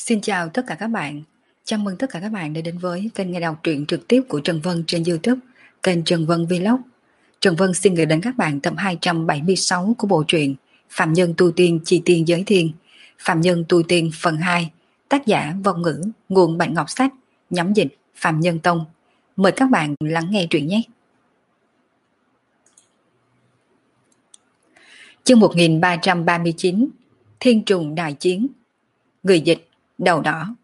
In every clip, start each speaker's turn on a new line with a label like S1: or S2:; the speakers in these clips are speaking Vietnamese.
S1: Xin chào tất cả các bạn. Chào mừng tất cả các bạn đã đến với kênh nghe đọc truyện trực tiếp của Trần Vân trên YouTube, kênh Trần Vân Vlog. Trần Vân xin gửi đến các bạn tập 276 của bộ truyện Phạm Nhân Tu Tiên Chi Tiên Giới Thiên, Phạm Nhân Tu Tiên phần 2, tác giả Vong Ngữ, nguồn Bạch Ngọc Sách, nhóm dịch Phạm Nhân Tông. Mời các bạn lắng nghe truyện nhé. Chương 1339, Thiên Trùng Đại Chiến. Người dịch Đầu Đỏ.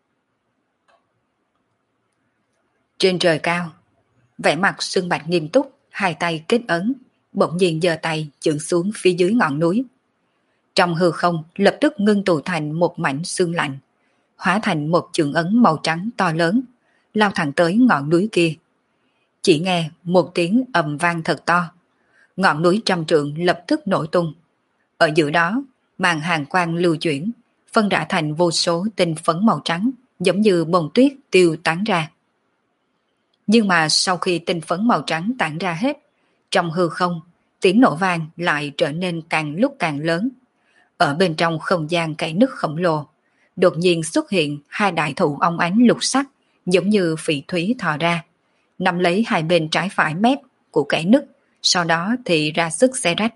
S1: Trên trời cao, vẻ mặt Sương Bạch nghiêm túc, hai tay kết ấn, bỗng nhiên giơ tay chưởng xuống phía dưới ngọn núi. Trong hư không lập tức ngưng tụ thành một mảnh xương lạnh, hóa thành một chưởng ấn màu trắng to lớn, lao thẳng tới ngọn núi kia. Chỉ nghe một tiếng ầm vang thật to, ngọn núi trăm trượng lập tức nổ tung. Ở giữa đó, màn hàng quang lưu chuyển, phân rã thành vô số tinh phấn màu trắng, giống như bông tuyết tiêu tán ra. Nhưng mà sau khi tinh phấn màu trắng tản ra hết, trong hư không, tiếng nổ vang lại trở nên càng lúc càng lớn. Ở bên trong không gian cái nứt khổng lồ, đột nhiên xuất hiện hai đại thụ óng ánh lục sắc, giống như phỉ thúy thò ra, nắm lấy hai bên trái phải mép của cái nứt, sau đó thì ra sức xé rách.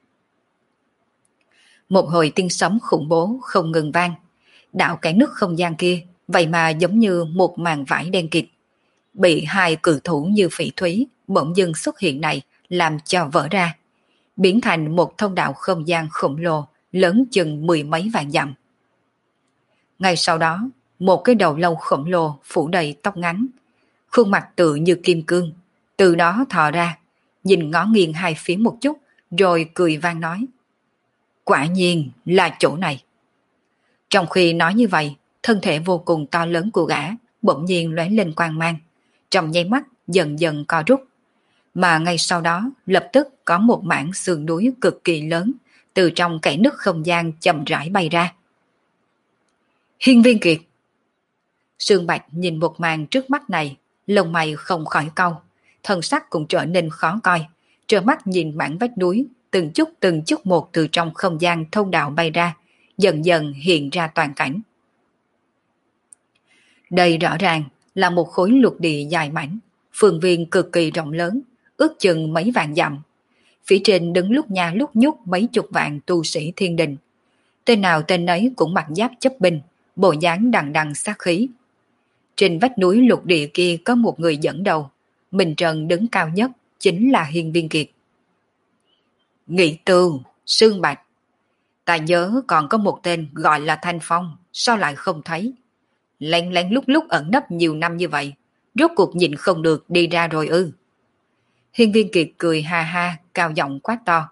S1: Một hồi tiếng sấm khủng bố không ngừng vang, đạo cái nứt không gian kia vậy mà giống như một màn vải đen kịt, bị hai cự thủ như phỉ thúy bỗng dưng xuất hiện này làm cho vỡ ra, biến thành một thông đạo không gian khổng lồ lớn chừng mười mấy vạn dặm. Ngay sau đó, một cái đầu lâu khổng lồ phủ đầy tóc ngắn, khuôn mặt tự như kim cương, từ đó thò ra, nhìn ngó nghiêng hai phía một chút, rồi cười vang nói: quả nhiên là chỗ này. Trong khi nói như vậy, thân thể vô cùng to lớn của gã bỗng nhiên lóe lên quang mang, trong nháy mắt dần dần co rút, mà ngay sau đó lập tức có một mảng sườn núi cực kỳ lớn từ trong cái nứt không gian chậm rãi bay ra. Hiên Viên Kiệt. Sương Bạch nhìn một màn trước mắt này, lông mày không khỏi cau, thân sắc cũng trở nên khó coi, trơ mắt nhìn mảng vách núi từng chút một từ trong không gian thông đạo bay ra, dần dần hiện ra toàn cảnh. Đây rõ ràng là một khối lục địa dài mảnh, phương viên cực kỳ rộng lớn, ước chừng mấy vạn dặm. Phía trên đứng lúc nha lúc nhúc mấy chục vạn tu sĩ thiên đình. Tên nào tên ấy cũng mặc giáp chấp binh, bộ dáng đằng đằng sát khí. Trên vách núi lục địa kia có một người dẫn đầu, mình trần đứng cao nhất, chính là Hiên Viên Kiệt. Nghị Tư, Sương Bạch. Ta nhớ còn có một tên gọi là Thanh Phong, sao lại không thấy? Lén lén lúc lúc ẩn nấp nhiều năm như vậy, rốt cuộc nhịn không được đi ra rồi ư? Hiên Viên Kiệt cười ha ha, cao giọng quát to.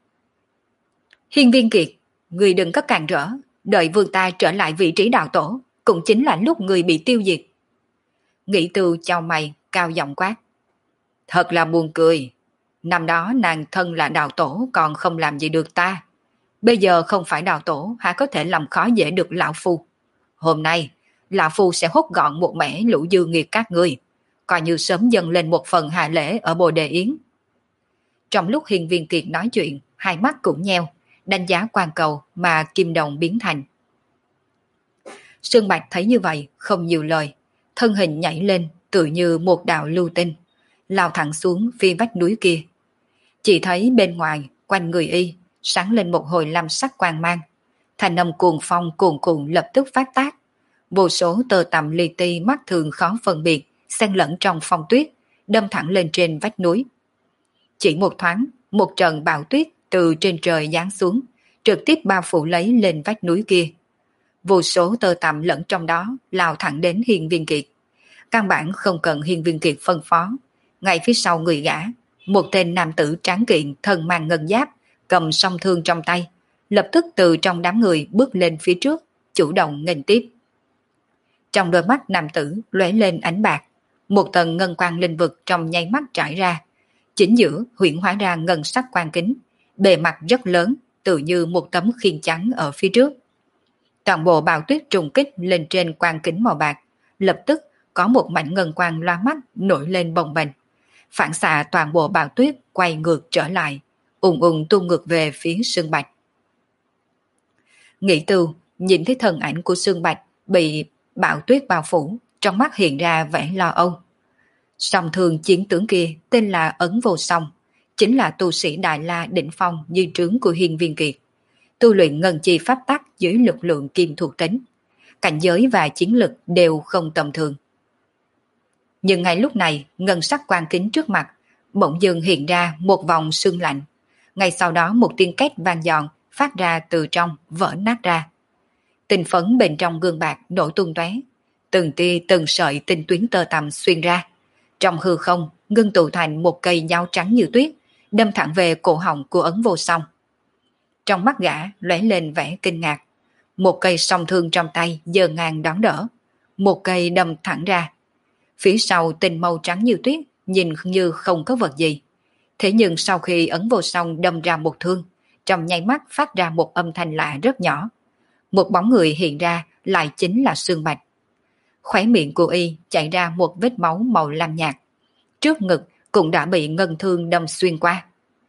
S1: Hiên Viên Kiệt, người đừng có càn rỡ, đợi vương ta trở lại vị trí đạo tổ, cũng chính là lúc người bị tiêu diệt. Nghị Tư chau mày, cao giọng quát. Thật là buồn cười, năm đó nàng thân là đạo tổ còn không làm gì được ta. Bây giờ không phải đạo tổ há có thể làm khó dễ được lão phu. Hôm nay, lão phu sẽ hốt gọn một mẻ lũ dư nghiệt các ngươi, coi như sớm dâng lên một phần hạ lễ ở Bồ Đề Yến. Trong lúc Hiên Viên Kiệt nói chuyện, hai mắt cũng nheo, đánh giá quan cầu mà kim đồng biến thành. Sương Bạch thấy như vậy, không nhiều lời, thân hình nhảy lên tự như một đạo lưu tinh, lao thẳng xuống phía vách núi kia. Chỉ thấy bên ngoài, quanh người y, sáng lên một hồi lam sắc quang mang, thanh âm cuồng phong cuồn cuộn lập tức phát tác. Vô số tơ tằm li ti mắt thường khó phân biệt, xen lẫn trong phong tuyết, đâm thẳng lên trên vách núi. Chỉ một thoáng, một trận bão tuyết từ trên trời giáng xuống, trực tiếp bao phủ lấy lên vách núi kia. Vô số tơ tằm lẫn trong đó lao thẳng đến Hiên Viên Kiệt. Căn bản không cần Hiên Viên Kiệt phân phó, ngay phía sau người gã, một tên nam tử tráng kiện thân mang ngân giáp, cầm song thương trong tay, lập tức từ trong đám người bước lên phía trước, chủ động nghênh tiếp. Trong đôi mắt nam tử lóe lên ánh bạc, một tầng ngân quang linh vực trong nháy mắt trải ra, chính giữa huyễn hóa ra ngân sắc quang kính, bề mặt rất lớn, tự như một tấm khiên trắng ở phía trước. Toàn bộ bão tuyết trùng kích lên trên quang kính màu bạc, lập tức có một mảnh ngân quang loa mắt nổi lên bồng bềnh, phản xạ toàn bộ bão tuyết quay ngược trở lại, ùng ùng tung ngược về phía Sương Bạch. Nghị Tư nhìn thấy thân ảnh của Sương Bạch bị bão tuyết bao phủ, trong mắt hiện ra vẻ lo âu. Song thường chiến tướng kia tên là Ấn Vô Song, chính là tu sĩ Đại La đỉnh phong như trướng của Hiên Viên Kiệt. Tu luyện ngân chi pháp tắc dưới lực lượng kim thuộc tính, cảnh giới và chiến lực đều không tầm thường. Nhưng ngay lúc này, ngân sắc quan kính trước mặt bỗng dưng hiện ra một vòng sương lạnh. Ngay sau đó một tiếng két vang giòn phát ra từ trong, vỡ nát ra. Tinh phấn bên trong gương bạc nổ tung tóe, từng tia từng sợi tinh tuyến tơ tằm xuyên ra. Trong hư không ngưng tụ thành một cây dao trắng như tuyết, đâm thẳng về cổ họng của Ấn Vô Song. Trong mắt gã lóe lên vẻ kinh ngạc. Một cây song thương trong tay giơ ngang đón đỡ, một cây đâm thẳng ra. Phía sau tinh màu trắng như tuyết, nhìn như không có vật gì. Thế nhưng sau khi Ấn Vô Song đâm ra một thương, trong nháy mắt phát ra một âm thanh lạ rất nhỏ. Một bóng người hiện ra lại chính là Sương Bạch. Khóe miệng của y chảy ra một vết máu màu lam nhạt. Trước ngực cũng đã bị ngân thương đâm xuyên qua.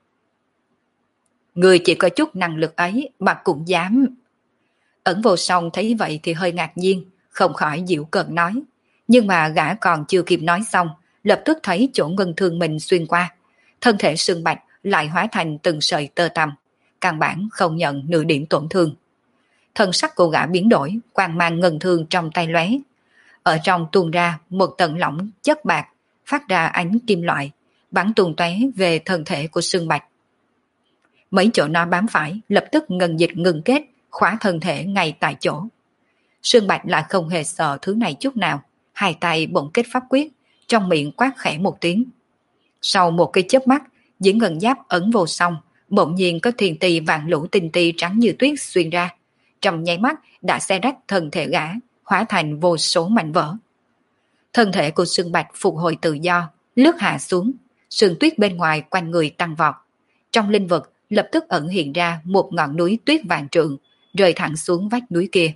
S1: Người chỉ có chút năng lực ấy mà cũng dám. Ẩn Vô Song thấy vậy thì hơi ngạc nhiên, không khỏi giễu cợt nói. Nhưng mà gã còn chưa kịp nói xong, lập tức thấy chỗ ngân thương mình xuyên qua. Thân thể Sương Bạch lại hóa thành từng sợi tơ tằm, căn bản không nhận nửa điểm tổn thương. Thân sắc của gã biến đổi, quang mang ngân thương trong tay lóe. Ở trong tuôn ra một tầng lỏng chất bạc, phát ra ánh kim loại, bắn tung tóe về thân thể của Sương Bạch. Mấy chỗ nó bám phải lập tức ngân dịch ngừng kết, khóa thân thể ngay tại chỗ. Sương Bạch lại không hề sợ thứ này chút nào, hai tay bỗng kết pháp quyết, trong miệng quát khẽ một tiếng. Sau một cái chớp mắt, dưới ngân giáp Ấn Vô Song, bỗng nhiên có thiên tì vạn lũ tinh ti trắng như tuyết xuyên ra, trong nháy mắt đã xé rách thân thể gã, hóa thành vô số mảnh vỡ. Thân thể của Sương Bạch phục hồi tự do, lướt hạ xuống, sương tuyết bên ngoài quanh người tăng vọt. Trong linh vực lập tức ẩn hiện ra một ngọn núi tuyết vạn trượng, rơi thẳng xuống vách núi kia.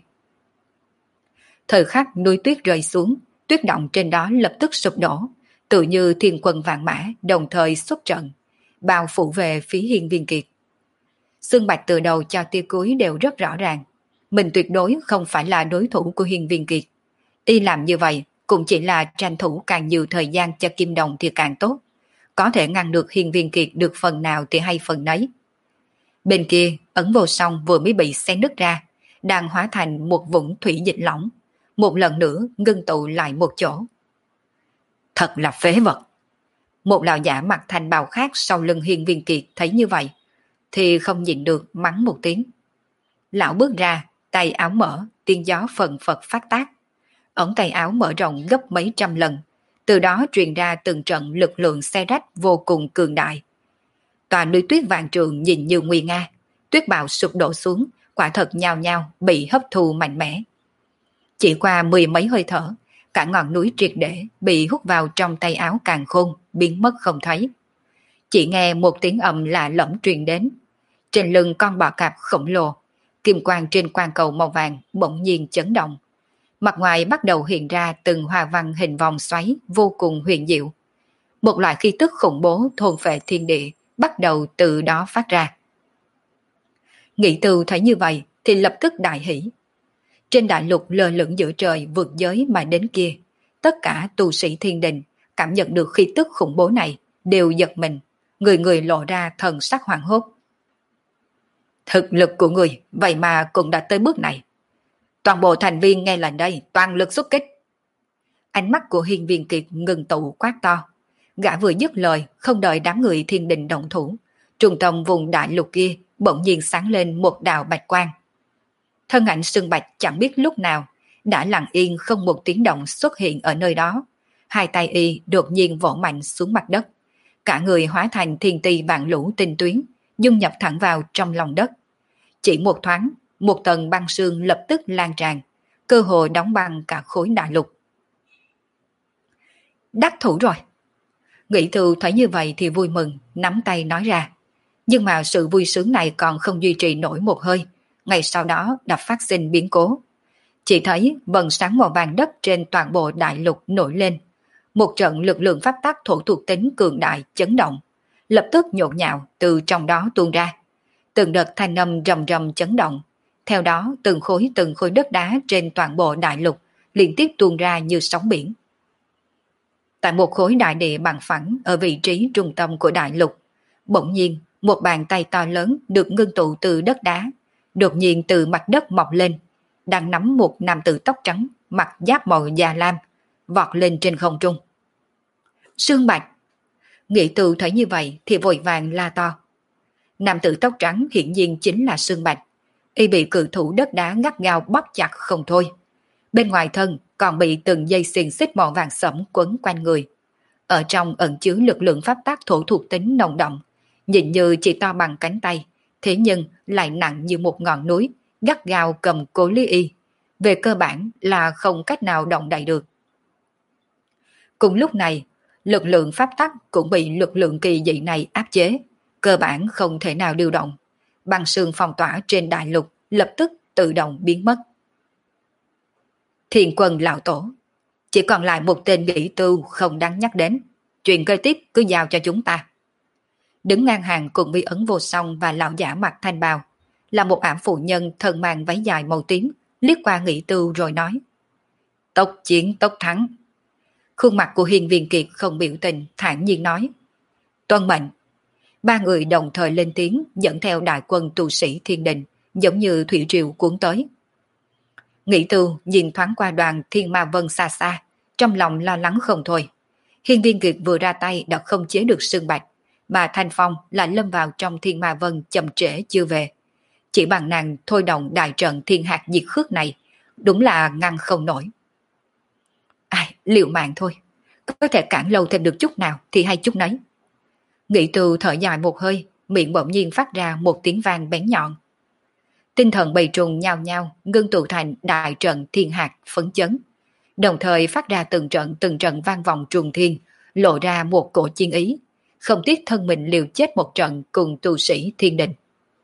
S1: Thời khắc núi tuyết rơi xuống, tuyết động trên đó lập tức sụp đổ, tự như thiên quân vạn mã đồng thời xuất trận, bao phủ về phía Hiên Viên Kiệt. Sương Bạch từ đầu cho tia cuối đều rất rõ ràng, mình tuyệt đối không phải là đối thủ của Hiên Viên Kiệt. Y làm như vậy cũng chỉ là tranh thủ càng nhiều thời gian cho Kim Đồng thì càng tốt, có thể ngăn được Hiên Viên Kiệt được phần nào thì hay phần nấy. Bên kia, Ấn Vô Song vừa mới bị xé nứt ra, đang hóa thành một vũng thủy dịch lỏng, một lần nữa ngưng tụ lại một chỗ. Thật là phế vật. Một lão giả mặc thành bào khác sau lưng Hiên Viên Kiệt thấy như vậy, thì không nhịn được mắng một tiếng. Lão bước ra, tay áo mở, tiên gió phần phật phát tác. Ống tay áo mở rộng gấp mấy trăm lần, từ đó truyền ra từng trận lực lượng xe rách vô cùng cường đại. Tòa núi tuyết vạn trượng nhìn như nguy nga, tuyết bào sụp đổ xuống, quả thật nhao nhao bị hấp thu mạnh mẽ. Chỉ qua mười mấy hơi thở, cả ngọn núi triệt để bị hút vào trong tay áo càn khôn, biến mất không thấy. Chỉ nghe một tiếng ầm lạ lẫm truyền đến. Trên lưng con bò cạp khổng lồ, kim quang trên quang cầu màu vàng bỗng nhiên chấn động. Mặt ngoài bắt đầu hiện ra từng hoa văn hình vòng xoáy vô cùng huyền diệu. Một loại khí tức khủng bố thôn phệ thiên địa bắt đầu từ đó phát ra. Nghị Từ thấy như vậy thì lập tức đại hỉ. Trên đại lục lơ lửng giữa trời vượt giới mà đến kia, tất cả tu sĩ thiên đình cảm nhận được khí tức khủng bố này đều giật mình, người người lộ ra thần sắc hoảng hốt. Thực lực của người vậy mà cũng đã tới bước này. Toàn bộ thành viên nghe lệnh đây, toàn lực xuất kích. Ánh mắt của Hiên Viên Kiệt ngừng tụ quát to. Gã vừa dứt lời, không đợi đám người thiên đình động thủ, trung tâm vùng đại lục kia bỗng nhiên sáng lên một đạo bạch quang. Thân ảnh Sương Bạch chẳng biết lúc nào đã lặng yên không một tiếng động xuất hiện ở nơi đó. Hai tay y đột nhiên vỗ mạnh xuống mặt đất, cả người hóa thành thiên ti vạn lũ tinh tuyến, dung nhập thẳng vào trong lòng đất. Chỉ một thoáng, một tầng băng sương lập tức lan tràn, cơ hồ đóng băng cả khối đại lục. Đắc thủ rồi. Nghĩ Thư thấy như vậy thì vui mừng, nắm tay nói ra. Nhưng mà sự vui sướng này còn không duy trì nổi một hơi, ngày sau đó đã phát sinh biến cố. Chỉ thấy vầng sáng màu vàng đất trên toàn bộ đại lục nổi lên. Một trận lực lượng pháp tắc thổ thuộc tính cường đại chấn động, lập tức nhộn nhạo từ trong đó tuôn ra. Từng đợt thanh âm rầm rầm chấn động, Theo đó từng khối đất đá trên toàn bộ đại lục liên tiếp tuôn ra như sóng biển. Tại một khối đại địa bằng phẳng ở vị trí trung tâm của đại lục, bỗng nhiên một bàn tay to lớn được ngưng tụ từ đất đá, đột nhiên từ mặt đất mọc lên, đang nắm một nam tử tóc trắng, mặc giáp màu da lam, vọt lên trên không trung. Sương Bạch! Nghĩ Từ thấy như vậy thì vội vàng la to. Nam tử tóc trắng hiển nhiên chính là Sương Bạch, y bị cự thủ đất đá gắt gao bóp chặt không thôi. Bên ngoài thân còn bị từng dây xiềng xích màu vàng sẫm quấn quanh người. Ở trong ẩn chứa lực lượng pháp tác thổ thuộc tính nồng đậm, nhìn như chỉ to bằng cánh tay, thế nhưng lại nặng như một ngọn núi, gắt gao cầm cố Lý Y. Về cơ bản là không cách nào động đậy được. Cùng lúc này, lực lượng pháp tắc cũng bị lực lượng kỳ dị này áp chế, cơ bản không thể nào điều động. Băng sương phong tỏa trên đại lục lập tức tự động biến mất. Thiên Quân lão tổ, chỉ còn lại một tên Nghĩ Tư không đáng nhắc đến, chuyện kế tiếp cứ giao cho chúng ta. Đứng ngang hàng cùng Vi Ấn Vô Song và lão giả mặc thanh bào, là một ảm phụ nhân thân mang váy dài màu tím, liếc qua Nghĩ Tư rồi nói: Tốc chiến tốc thắng. Khuôn mặt của Hiên Viên Kiệt không biểu tình, thản nhiên nói: Tuân mệnh. Ba người đồng thời lên tiếng, dẫn theo đại quân tu sĩ thiên đình, giống như thủy triều cuốn tới. Nghĩ Tư nhìn thoáng qua đoàn Thiên Ma Vân xa xa, trong lòng lo lắng không thôi. Hiên Viên Kiệt vừa ra tay đã không chế được Sương Bạch, mà Thanh Phong lại lâm vào trong Thiên Ma Vân chậm trễ chưa về. Chỉ bằng nàng thôi động đại trận thiên hạt diệt khước này, đúng là ngăn không nổi. Ai, liều mạng thôi, có thể cản lâu thêm được chút nào thì hay chút nấy. Nghĩ Tư thở dài một hơi, miệng bỗng nhiên phát ra một tiếng vang bén nhọn. Tinh thần bầy trùng nhao nhao ngưng tụ thành đại trận thiên hạt phấn chấn, đồng thời phát ra từng trận vang vọng trùng thiên, lộ ra một cổ chiến ý, không tiếc thân mình liều chết một trận cùng tu sĩ thiên đình.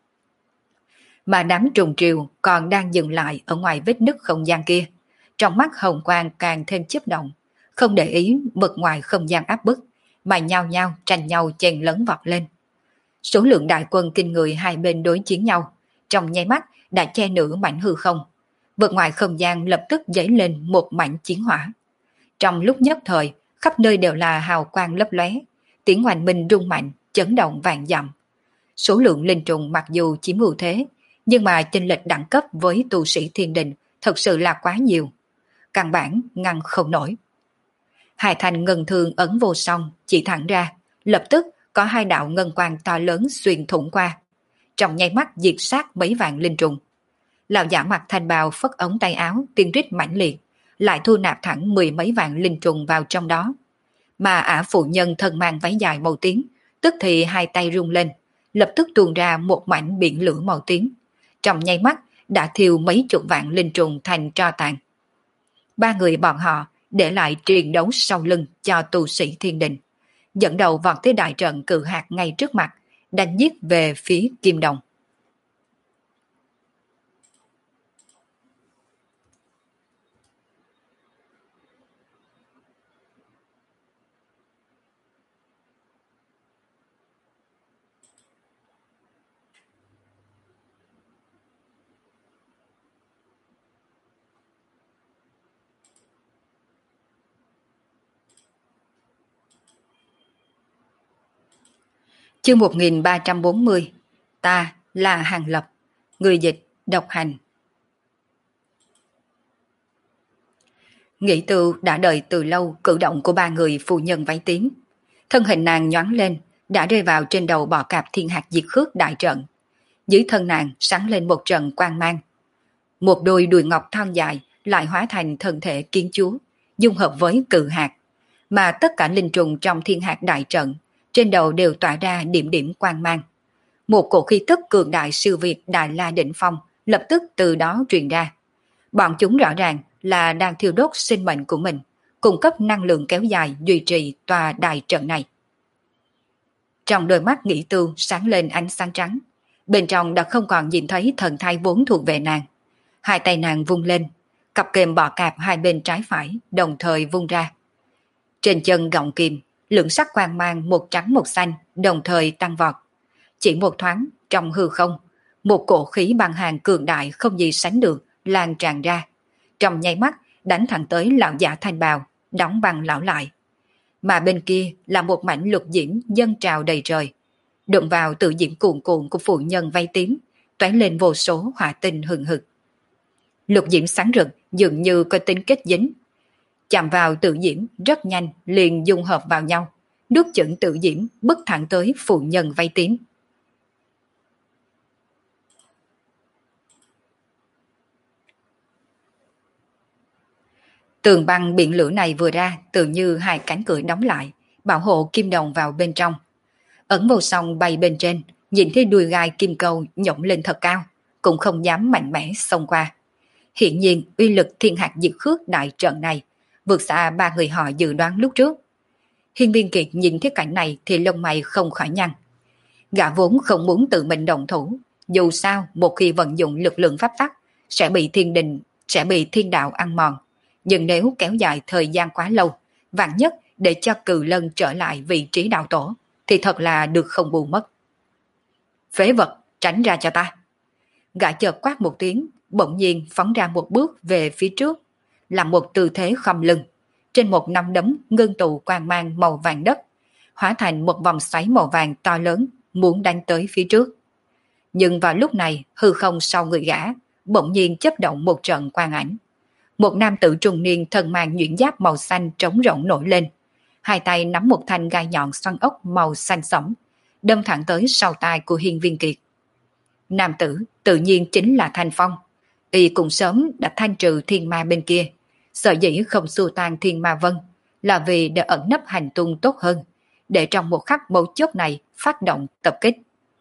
S1: Mà đám trùng triều còn đang dừng lại ở ngoài vết nứt không gian kia, trong mắt hồng quang càng thêm chớp động, không để ý vực ngoài không gian áp bức, mà nhao nhao tranh nhau chen lấn vọt lên. Số lượng đại quân kinh người hai bên đối chiến nhau, trong nháy mắt đã che nửa mảnh hư không. Vực ngoài không gian lập tức dấy lên một mảnh chiến hỏa. Trong lúc nhất thời, khắp nơi đều là hào quang lấp lóe, tiếng oanh minh rung mạnh, chấn động vạn dặm. Số lượng linh trùng mặc dù chiếm ưu thế, nhưng mà chênh lệch đẳng cấp với tu sĩ thiên đình thật sự là quá nhiều. Căn bản ngăn không nổi. Hai thành ngân thương ấn vô song chỉ thẳng ra, lập tức có hai đạo ngân quang to lớn xuyên thủng qua, trong nháy mắt diệt sát mấy vạn linh trùng. Lão giả mặc thanh bào phất ống tay áo tiên rít mãnh liệt, lại thu nạp thẳng mười mấy vạn linh trùng vào trong đó. Mà ả phụ nhân thân mang váy dài màu tím, tức thì hai tay rung lên, lập tức tuôn ra một mảnh biển lửa màu tím. Trong nháy mắt đã thiêu mấy chục vạn linh trùng thành tro tàn. Ba người bọn họ để lại truyền đấu sau lưng cho tu sĩ thiên đình, dẫn đầu vọt tới đại trận cự hạt ngay trước mặt, đánh giết về phía Kim Đồng. Chương 1340. Ta là Hàng Lập. Người dịch Độc Hành. Nghĩ Tư đã đợi từ lâu cử động của ba người phu nhân váy tím. Thân hình nàng nhoáng lên, đã rơi vào trên đầu bọ cạp thiên hạt diệt khước đại trận. Dưới thân nàng sáng lên một trận quang mang. Một đôi đùi ngọc thon dài lại hóa thành thân thể kiến chúa, dung hợp với cự hạt. Mà tất cả linh trùng trong thiên hạt đại trận trên đầu đều tỏa ra điểm điểm quang mang. Một cổ khí tức cường đại siêu việt Đại La đỉnh phong lập tức từ đó truyền ra. Bọn chúng rõ ràng là đang thiêu đốt sinh mệnh của mình, cung cấp năng lượng kéo dài duy trì tòa đại trận này. Trong đôi mắt Nghĩ Tư sáng lên ánh sáng trắng, bên trong đã không còn nhìn thấy thần thai vốn thuộc về nàng. Hai tay nàng vung lên, cặp kềm bọ cạp hai bên trái phải đồng thời vung ra. Trên chân gọng kìm, lượng sắc quang mang một trắng một xanh đồng thời tăng vọt. Chỉ một thoáng trong hư không, Một cổ khí băng hàng cường đại không gì sánh được lan tràn ra, trong nháy mắt đánh thẳng tới lão giả thanh bào, đóng băng lão lại. Mà bên kia là một mảnh lục diễm dâng trào đầy trời, đụng vào tự diễm cuồn cuộn của phụ nhân vây tím, toán lên vô số hỏa tinh hừng hực. Lục diễm sáng rực dường như có tính kết dính, chạm vào tự diễm rất nhanh liền dung hợp vào nhau, nuốt chửng tự diễm bức thẳng tới phụ nhân vây tím. Tường băng biển lửa này vừa ra tự như hai cánh cửa đóng lại, bảo hộ kim đồng vào bên trong. Ẩn vô song bay bên trên, nhìn thấy đuôi gai kim câu nhổng lên thật cao, cũng không dám mạnh mẽ xông qua. Hiện nhiên uy lực thiên hạt diệt khước đại trận này vượt xa ba người họ dự đoán lúc trước. Hiên Viên Kiệt nhìn thấy cảnh này thì lông mày không khỏi nhăn. Gã vốn không muốn tự mình động thủ, dù sao một khi vận dụng lực lượng pháp tắc sẽ bị thiên đạo ăn mòn. Nhưng nếu kéo dài thời gian quá lâu, vạn nhất để cho Cừ Lân trở lại vị trí đạo tổ, thì thật là được không bù mất. Phế vật, tránh ra cho ta. Gã chợt quát một tiếng, bỗng nhiên phóng ra một bước về phía trước, làm một tư thế khom lưng. Trên một nắm đấm ngưng tụ quang mang màu vàng đất, hóa thành một vòng xoáy màu vàng to lớn, muốn đánh tới phía trước. Nhưng vào lúc này, hư không sau người gã, bỗng nhiên chớp động một trận quang ảnh. Một nam tử trung niên thân mang nhuyễn giáp màu xanh trống rỗng nổi lên, hai tay nắm một thanh gai nhọn xoăn ốc màu xanh sẫm, đâm thẳng tới sau tai của Hiên Viên Kiệt. Nam tử tự nhiên chính là Thanh Phong. Y cũng sớm đã thanh trừ thiên ma bên kia, sở dĩ không xua tan thiên ma vân là vì để ẩn nấp hành tung tốt hơn, để trong một khắc mấu chốt này phát động tập kích.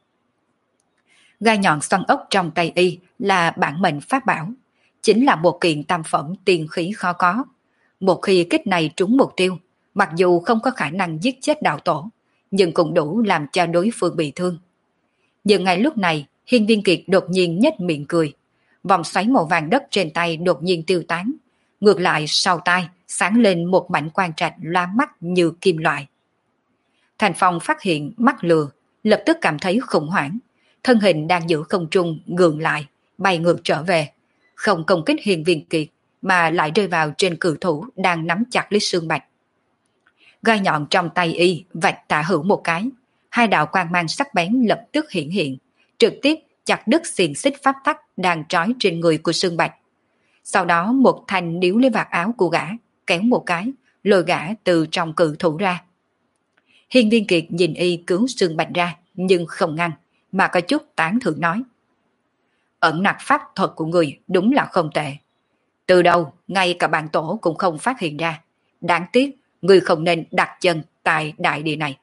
S1: Gai nhọn xoăn ốc trong tay Y là bản mệnh pháp bảo, chính là một kiện tam phẩm tiên khí khó có. Một khi kích này trúng mục tiêu, mặc dù không có khả năng giết chết đạo tổ, nhưng cũng đủ làm cho đối phương bị thương. Nhưng ngay lúc này, Hiên Viên Kiệt đột nhiên nhếch miệng cười. Vòng xoáy màu vàng đất trên tay đột nhiên tiêu tán. Ngược lại sau tai sáng lên một mảnh quang trạch lóa mắt như kim loại. Thành Phong phát hiện mắt lừa, lập tức cảm thấy khủng hoảng. Thân hình đang giữ không trung gượng lại, bay ngược trở về. Không công kích Hiên Viên Kiệt, mà lại rơi vào trên cự thủ đang nắm chặt lấy xương bạch. Gai nhọn trong tay Y vạch tả hữu một cái, hai đạo quang mang sắc bén lập tức hiện, trực tiếp chặt đứt xiềng xích pháp tắc đang trói trên người của xương bạch. Sau đó một thanh níu lấy vạt áo của gã, kéo một cái, lôi gã từ trong cự thủ ra. Hiên Viên Kiệt nhìn Y cứu xương bạch ra, nhưng không ngăn, mà có chút tán thưởng nói. Ẩn nặc pháp thuật của người đúng là không tệ. Từ đầu, ngay cả bản tổ cũng không phát hiện ra. Đáng tiếc, người không nên đặt chân tại đại địa này.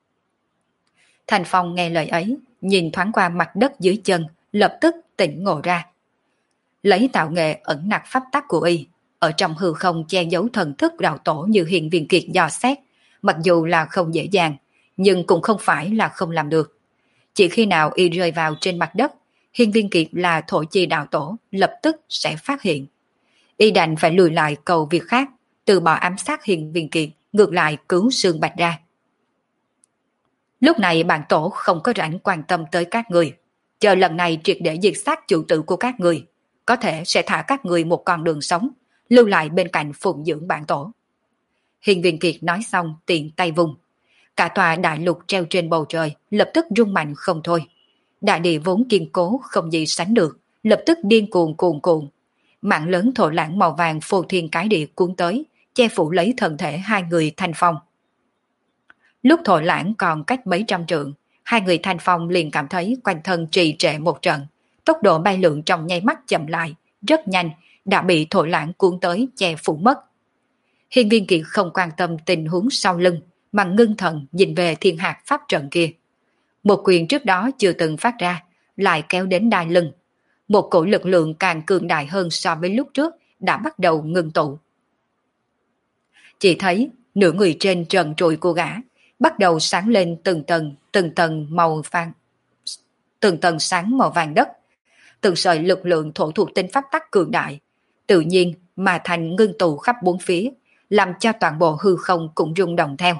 S1: Thành Phong nghe lời ấy, nhìn thoáng qua mặt đất dưới chân, lập tức tỉnh ngộ ra. Lấy tạo nghệ ẩn nặc pháp tắc của Y, ở trong hư không che giấu thần thức đạo tổ như Hiên Viên Kiệt dò xét, mặc dù là không dễ dàng, nhưng cũng không phải là không làm được. Chỉ khi nào Y rơi vào trên mặt đất, Hiên Viên Kiệt là thổ chi đạo tổ lập tức sẽ phát hiện. Y đành phải lùi lại cầu việc khác, từ bỏ ám sát Hiên Viên Kiệt, ngược lại cứu Sương Bạch ra. Lúc này bản tổ không có rảnh quan tâm tới các người, chờ lần này triệt để diệt sát chủ tử của các người, có thể sẽ thả các người một con đường sống, lưu lại bên cạnh phụng dưỡng bản tổ. Hiên Viên Kiệt nói xong tiện tay vùng. Cả tòa đại lục treo trên bầu trời lập tức rung mạnh không thôi. Đại địa vốn kiên cố không gì sánh được, lập tức điên cuồng cuồn cuộn. Mạng lớn thổ lãng màu vàng phô thiên cái địa cuốn tới, che phủ lấy thân thể hai người Thanh Phong. Lúc thổ lãng còn cách mấy trăm trượng, hai người Thanh Phong liền cảm thấy quanh thân trì trệ một trận, tốc độ bay lượn trong nháy mắt chậm lại, rất nhanh, đã bị thổ lãng cuốn tới che phủ mất. Hiên Viên Kiệt không quan tâm tình huống sau lưng, mà ngưng thần nhìn về thiên hạt pháp trận kia. Một quyền trước đó chưa từng phát ra, lại kéo đến đai lưng. Một cổ lực lượng càng cường đại hơn so với lúc trước đã bắt đầu ngưng tụ. Chỉ thấy nửa người trên trần trụi của gã bắt đầu sáng lên từng tầng màu vàng, từng tầng sáng màu vàng đất, từng sợi lực lượng thổ thuộc tính pháp tắc cường đại, tự nhiên mà thành ngưng tụ khắp bốn phía, làm cho toàn bộ hư không cũng rung động theo.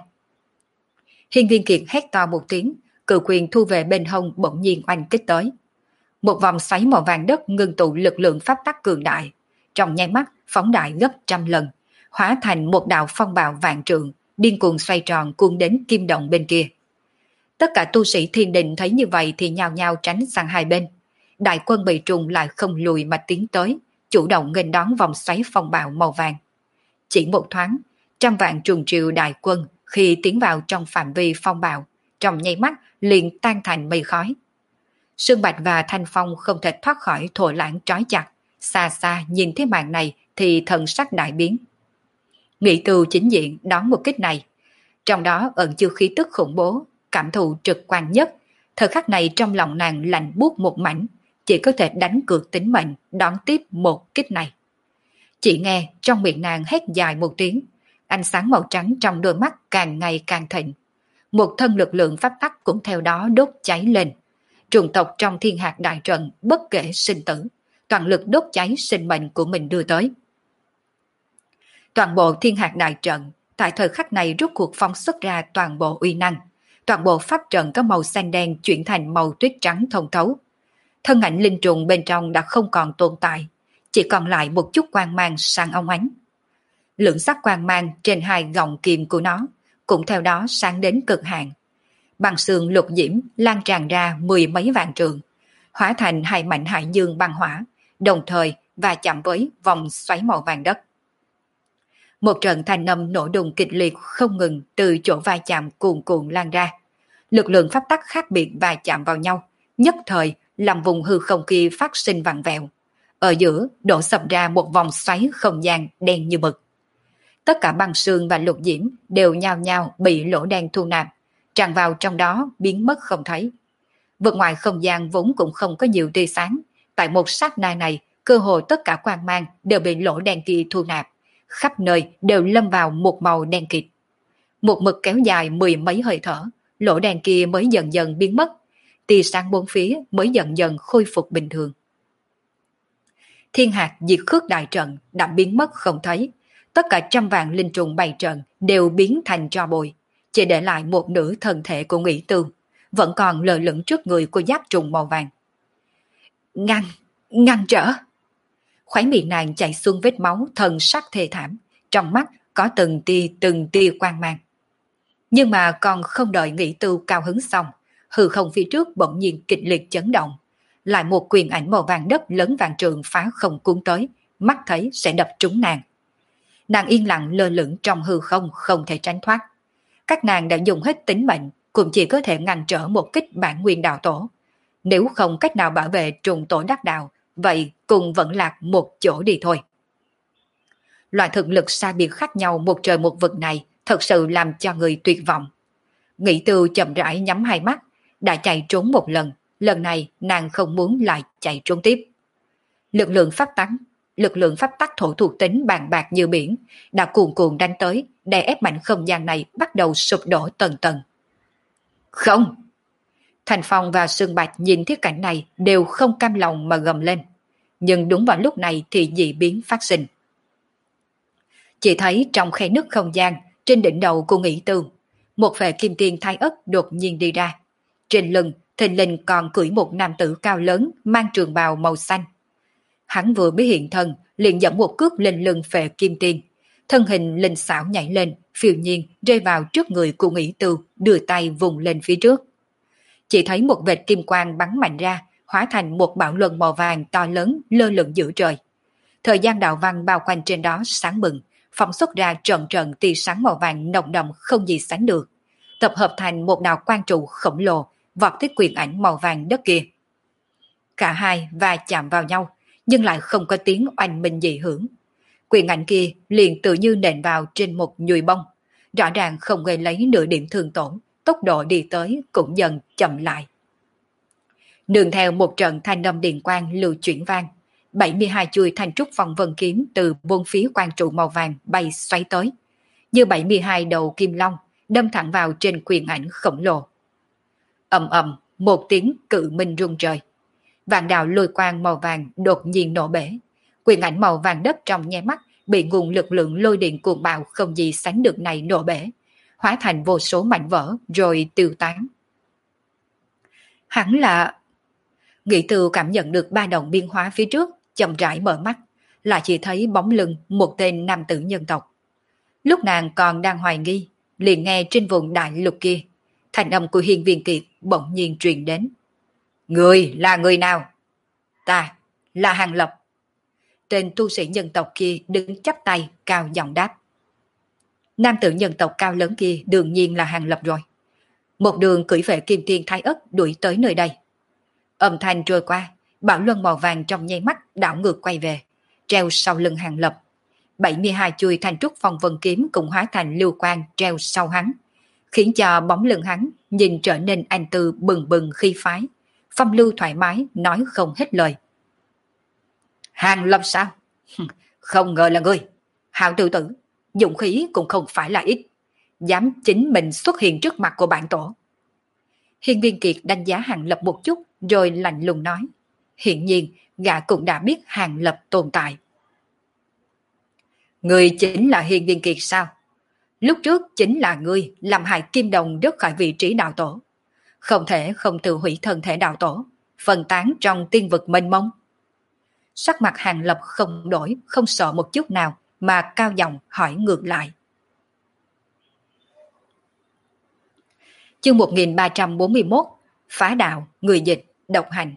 S1: Hiên Viên Kiệt hét to một tiếng, cự quyền thu về bên hông bỗng nhiên oanh kích tới. Một vòng xoáy màu vàng đất ngưng tụ lực lượng pháp tắc cường đại, trong nháy mắt phóng đại gấp trăm lần, hóa thành một đạo phong bạo vạn trượng, điên cuồng xoay tròn cuốn đến kim động bên kia. Tất cả tu sĩ thiên đình thấy như vậy thì nhao nhao tránh sang hai bên. Đại quân bị trùng lại không lùi mà tiến tới, chủ động nghênh đón vòng xoáy phong bạo màu vàng. Chỉ một thoáng, trăm vạn trùng triều đại quân khi tiến vào trong phạm vi phong bạo, trong nháy mắt liền tan thành mây khói. Sương Bạch và Thanh Phong không thể thoát khỏi thổ lãng trói chặt, xa xa nhìn thấy màn này thì thần sắc đại biến. Nghị Từ chính diện đón một kích này, trong đó ẩn chứa khí tức khủng bố, cảm thụ trực quan nhất. Thời khắc này trong lòng nàng lạnh buốt một mảnh, chỉ có thể đánh cược tính mệnh đón tiếp một kích này. Chỉ nghe trong miệng nàng hét dài một tiếng, ánh sáng màu trắng trong đôi mắt càng ngày càng thịnh. Một thân lực lượng pháp tắc cũng theo đó đốt cháy lên. Trùng tộc trong thiên hạt đại trận bất kể sinh tử, toàn lực đốt cháy sinh mệnh của mình đưa tới. Toàn bộ thiên hạt đại trận tại thời khắc này rút cuộc phóng xuất ra toàn bộ uy năng. Toàn bộ pháp trận có màu xanh đen chuyển thành màu tuyết trắng thông thấu. Thân ảnh linh trùng bên trong đã không còn tồn tại, chỉ còn lại một chút quang mang sáng óng ánh. Lượng sắc quang mang trên hai gọng kìm của nó cũng theo đó sáng đến cực hạn. Băng sương lục diễm lan tràn ra mười mấy vạn trượng, hóa thành hai mảnh hải dương băng hỏa, đồng thời và chạm với vòng xoáy màu vàng đất. Một trận thanh âm nổ đùng kịch liệt không ngừng từ chỗ va chạm cuồn cuộn lan ra. Lực lượng pháp tắc khác biệt va chạm vào nhau, nhất thời làm vùng hư không kia phát sinh vặn vẹo. Ở giữa đổ sập ra một vòng xoáy không gian đen như mực. Tất cả băng sương và lục diễm đều nhao nhao bị lỗ đen thu nạp, tràn vào trong đó biến mất không thấy. Vượt ngoài không gian vốn cũng không có nhiều tia sáng, tại một sát na này, cơ hồ tất cả quang mang đều bị lỗ đen kia thu nạp, khắp nơi đều lâm vào một màu đen kịt. Một mực kéo dài mười mấy hơi thở, lỗ đen kia mới dần dần biến mất, tia sáng bốn phía mới dần dần khôi phục bình thường. Thiên hạt diệt khước đại trận đã biến mất không thấy, tất cả trăm vạn linh trùng bày trận đều biến thành tro bụi, chỉ để lại một nửa thân thể của Nghị Tư, vẫn còn lờ lửng trước người của giáp trùng màu vàng. Ngăn trở! Khóe miệng nàng chảy xuống vết máu thần sắc thê thảm, trong mắt có từng tia quang mang. Nhưng mà còn không đợi Nghị Tư cao hứng xong, hư không phía trước bỗng nhiên kịch liệt chấn động. Lại một quyền ảnh màu vàng đất lớn vàng trường phá không cuốn tới, mắt thấy sẽ đập trúng nàng. Nàng yên lặng lơ lửng trong hư không không thể tránh thoát. Các nàng đã dùng hết tính mệnh, cũng chỉ có thể ngăn trở một kích bản nguyên đạo tổ. Nếu không cách nào bảo vệ trùng tổ đắc đạo, vậy cùng vẫn lạc một chỗ đi thôi. Loại thực lực xa biệt khác nhau một trời một vực này thật sự làm cho người tuyệt vọng. Nghĩ Tư chậm rãi nhắm hai mắt, đã chạy trốn một lần, lần này nàng không muốn lại chạy trốn tiếp. Lực lượng pháp tắc thổ thuộc tính bàn bạc như biển, đã cuồn cuộn đánh tới, đè ép mạnh không gian này bắt đầu sụp đổ tầng tầng. Không! Thành Phong và Sương Bạch nhìn thấy cảnh này đều không cam lòng mà gầm lên. Nhưng đúng vào lúc này thì dị biến phát sinh. Chỉ thấy trong khe nứt không gian, trên đỉnh đầu của Nghị Tư, một vệ kim tiền thái ất đột nhiên đi ra. Trên lưng, thình lình còn cưỡi một nam tử cao lớn mang trường bào màu xanh. Hắn vừa mới hiện thân, liền dẫm một cước lên lưng vệ kim tiền. Thân hình linh xảo nhảy lên, phiêu nhiên rơi vào trước người của Nghị Tư, đưa tay vùng lên phía trước. Chỉ thấy một vệt kim quang bắn mạnh ra, hóa thành một bão luân màu vàng to lớn lơ lửng giữa trời. Thời gian đạo văn bao quanh trên đó sáng bừng, phóng xuất ra trận trận tia sáng màu vàng nồng đậm không gì sánh được, tập hợp thành một đạo quang trụ khổng lồ vọt tới quyền ảnh màu vàng đất kia. Cả hai va chạm vào nhau, nhưng lại không có tiếng oanh minh dị hưởng. Quyền ảnh kia liền tự như nện vào trên một nhùi bông, rõ ràng không gây lấy nửa điểm thương tổn, tốc độ đi tới cũng dần chậm lại. Nương theo một trận thanh âm điện quang lưu chuyển vang, 72 chuôi thanh trúc phong vân kiếm từ bốn phía quang trụ màu vàng bay xoáy tới, như 72 đầu kim long đâm thẳng vào trên quyền ảnh khổng lồ. Ầm ầm, một tiếng cự minh rung trời. Vạn đạo lôi quang màu vàng đột nhiên nổ bể. Quyền ảnh màu vàng đất trong nháy mắt bị nguồn lực lượng lôi điện cuồng bạo không gì sánh được này nổ bể, hóa thành vô số mảnh vỡ rồi tiêu tán. Hắn là... Nghĩ Từ cảm nhận được ba động biến hóa phía trước, chậm rãi mở mắt, là chỉ thấy bóng lưng một tên nam tử nhân tộc. Lúc nàng còn đang hoài nghi, liền nghe trên vùng đại lục kia, thanh âm của Hiên Viên Kiệt bỗng nhiên truyền đến. Người là người nào? Ta là Hàng Lập. Tên tu sĩ nhân tộc kia đứng chắp tay cao giọng đáp. Nam tử nhân tộc cao lớn kia đương nhiên là Hàng Lập rồi. Một đường cưỡi vệ kim tiên thái ất đuổi tới nơi đây. Âm thanh trôi qua, bảo luân màu vàng trong nháy mắt đảo ngược quay về, treo sau lưng Hàng Lập. 72 chuôi thanh trúc phong vân kiếm cũng hóa thành lưu quang treo sau hắn, khiến cho bóng lưng hắn nhìn trở nên anh tư bừng bừng khí phái, phong lưu thoải mái nói không hết lời. Hàng Lập sao? Không ngờ là ngươi. Hạo tự tử, dụng khí cũng không phải là ít, dám chính mình xuất hiện trước mặt của bản tổ. Hiên Viên Kiệt đánh giá Hàng Lập một chút rồi lạnh lùng nói. Hiện nhiên gã cũng đã biết Hàng Lập tồn tại. Ngươi chính là Hiên Viên Kiệt sao? Lúc trước chính là ngươi làm hại Kim Đồng rớt khỏi vị trí đạo tổ. Không thể không tự hủy thân thể đạo tổ, phân tán trong tiên vực mênh mông. Sắc mặt Hàng Lập không đổi, không sợ một chút nào, mà cao giọng hỏi ngược lại. Chương 1341, phá đạo, người dịch, độc hành.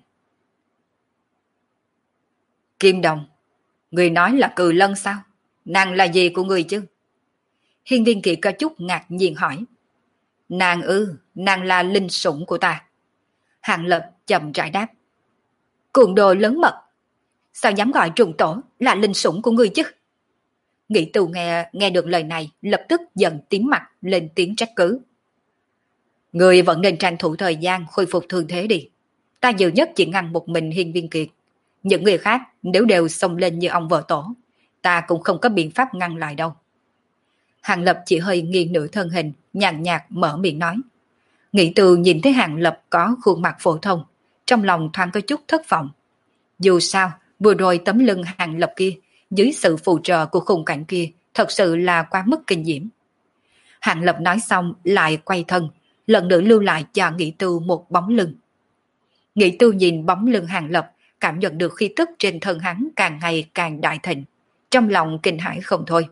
S1: Kim Đồng, người nói là Cừ Lân sao? Nàng là gì của người chứ? Hiên Viên Kiệt có chút ngạc nhiên hỏi. Nàng nàng là linh sủng của ta. Hàng Lập chậm rãi đáp. Cuồng đồ lớn mật, sao dám gọi trùng tổ là linh sủng của ngươi chứ? Nghĩ Từ nghe được lời này lập tức giận tím mặt lên tiếng trách cứ. Ngươi vẫn nên tranh thủ thời gian khôi phục thương thế đi. Ta nhiều nhất chỉ ngăn một mình Hiên Viên Kiệt. Những người khác nếu đều xông lên như ông vợ tổ, ta cũng không có biện pháp ngăn lại đâu. Hàng Lập chỉ hơi nghiêng nửa thân hình, nhàn nhạt mở miệng nói. Nghĩ Từ nhìn thấy Hàng Lập có khuôn mặt phổ thông, trong lòng thoáng có chút thất vọng. Dù sao, vừa rồi tấm lưng Hàng Lập kia, dưới sự phù trợ của khung cảnh kia, thật sự là quá mức kinh diễm. Hàng Lập nói xong lại quay thân, lần nữa lưu lại cho Nghĩ Tư một bóng lưng. Nghĩ Tư nhìn bóng lưng Hàng Lập, cảm nhận được khí tức trên thân hắn càng ngày càng đại thịnh, trong lòng kinh hãi không thôi.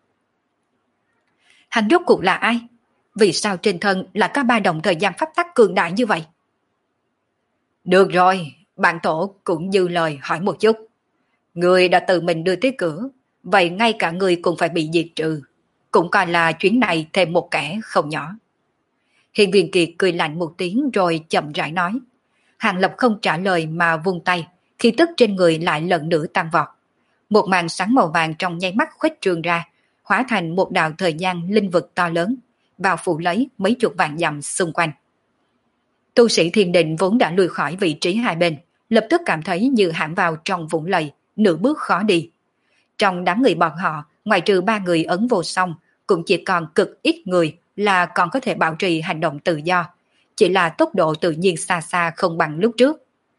S1: Hắn rốt cuộc là ai? Vì sao trên thân lại có ba đồng thời gian pháp tắc cường đại như vậy? Được rồi, bạn tổ cũng dư lời hỏi một chút. Người đã tự mình đưa tới cửa, vậy ngay cả người cũng phải bị diệt trừ. Cũng coi là chuyến này thêm một kẻ không nhỏ. Hiên Viên Kiệt cười lạnh một tiếng rồi chậm rãi nói. Hàng Lập không trả lời mà vung tay, khi tức trên người lại lần nữa tăng vọt. Một màn sáng màu vàng trong nháy mắt khuếch trương ra, hóa thành một đạo thời gian linh vực to lớn, bao phủ lấy mấy chục vạn dặm xung quanh. Tu sĩ Thiên Định vốn đã lùi khỏi vị trí hai bên, lập tức cảm thấy như hãm vào trong vũng lầy, nửa bước khó đi. Trong đám người bọn họ, ngoài trừ 3 người ấn vô song, cũng chỉ còn cực ít người là còn có thể bảo trì hành động tự do, chỉ là tốc độ tự nhiên xa xa không bằng lúc trước.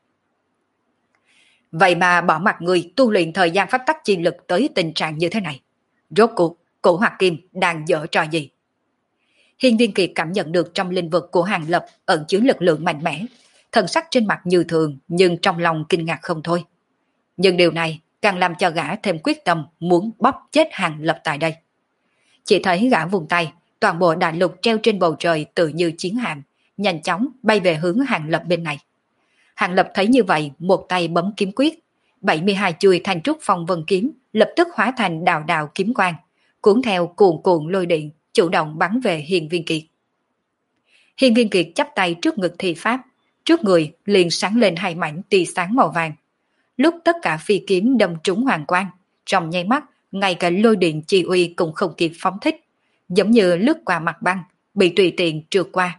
S1: Vậy mà bỏ mặt người tu luyện thời gian pháp tắc chi lực tới tình trạng như thế này. Rốt cuộc, Cổ Hoạt Kim đang dở trò gì? Hiên Viên Kiệt cảm nhận được trong linh vực của Hàng Lập ẩn chứa lực lượng mạnh mẽ, thần sắc trên mặt như thường nhưng trong lòng kinh ngạc không thôi. Nhưng điều này càng làm cho gã thêm quyết tâm muốn bóp chết Hàng Lập tại đây. Chỉ thấy gã vùng tay, toàn bộ đại lục treo trên bầu trời tự như chiến hạm, nhanh chóng bay về hướng Hàng Lập bên này. Hàng Lập thấy như vậy, một tay bấm kiếm quyết, 72 chuôi thanh trúc phong vân kiếm lập tức hóa thành đạo đạo kiếm quang, cuốn theo cuồn cuộn lôi điện, chủ động bắn về Hiên Viên Kiệt. Hiên Viên Kiệt chắp tay trước ngực thi pháp, trước người liền sáng lên hai mảnh tia sáng màu vàng. Lúc tất cả phi kiếm đâm trúng hoàng quang, trong nháy mắt, ngay cả lôi điện chi uy cũng không kịp phóng thích, giống như lướt qua mặt băng, bị tùy tiện trượt qua.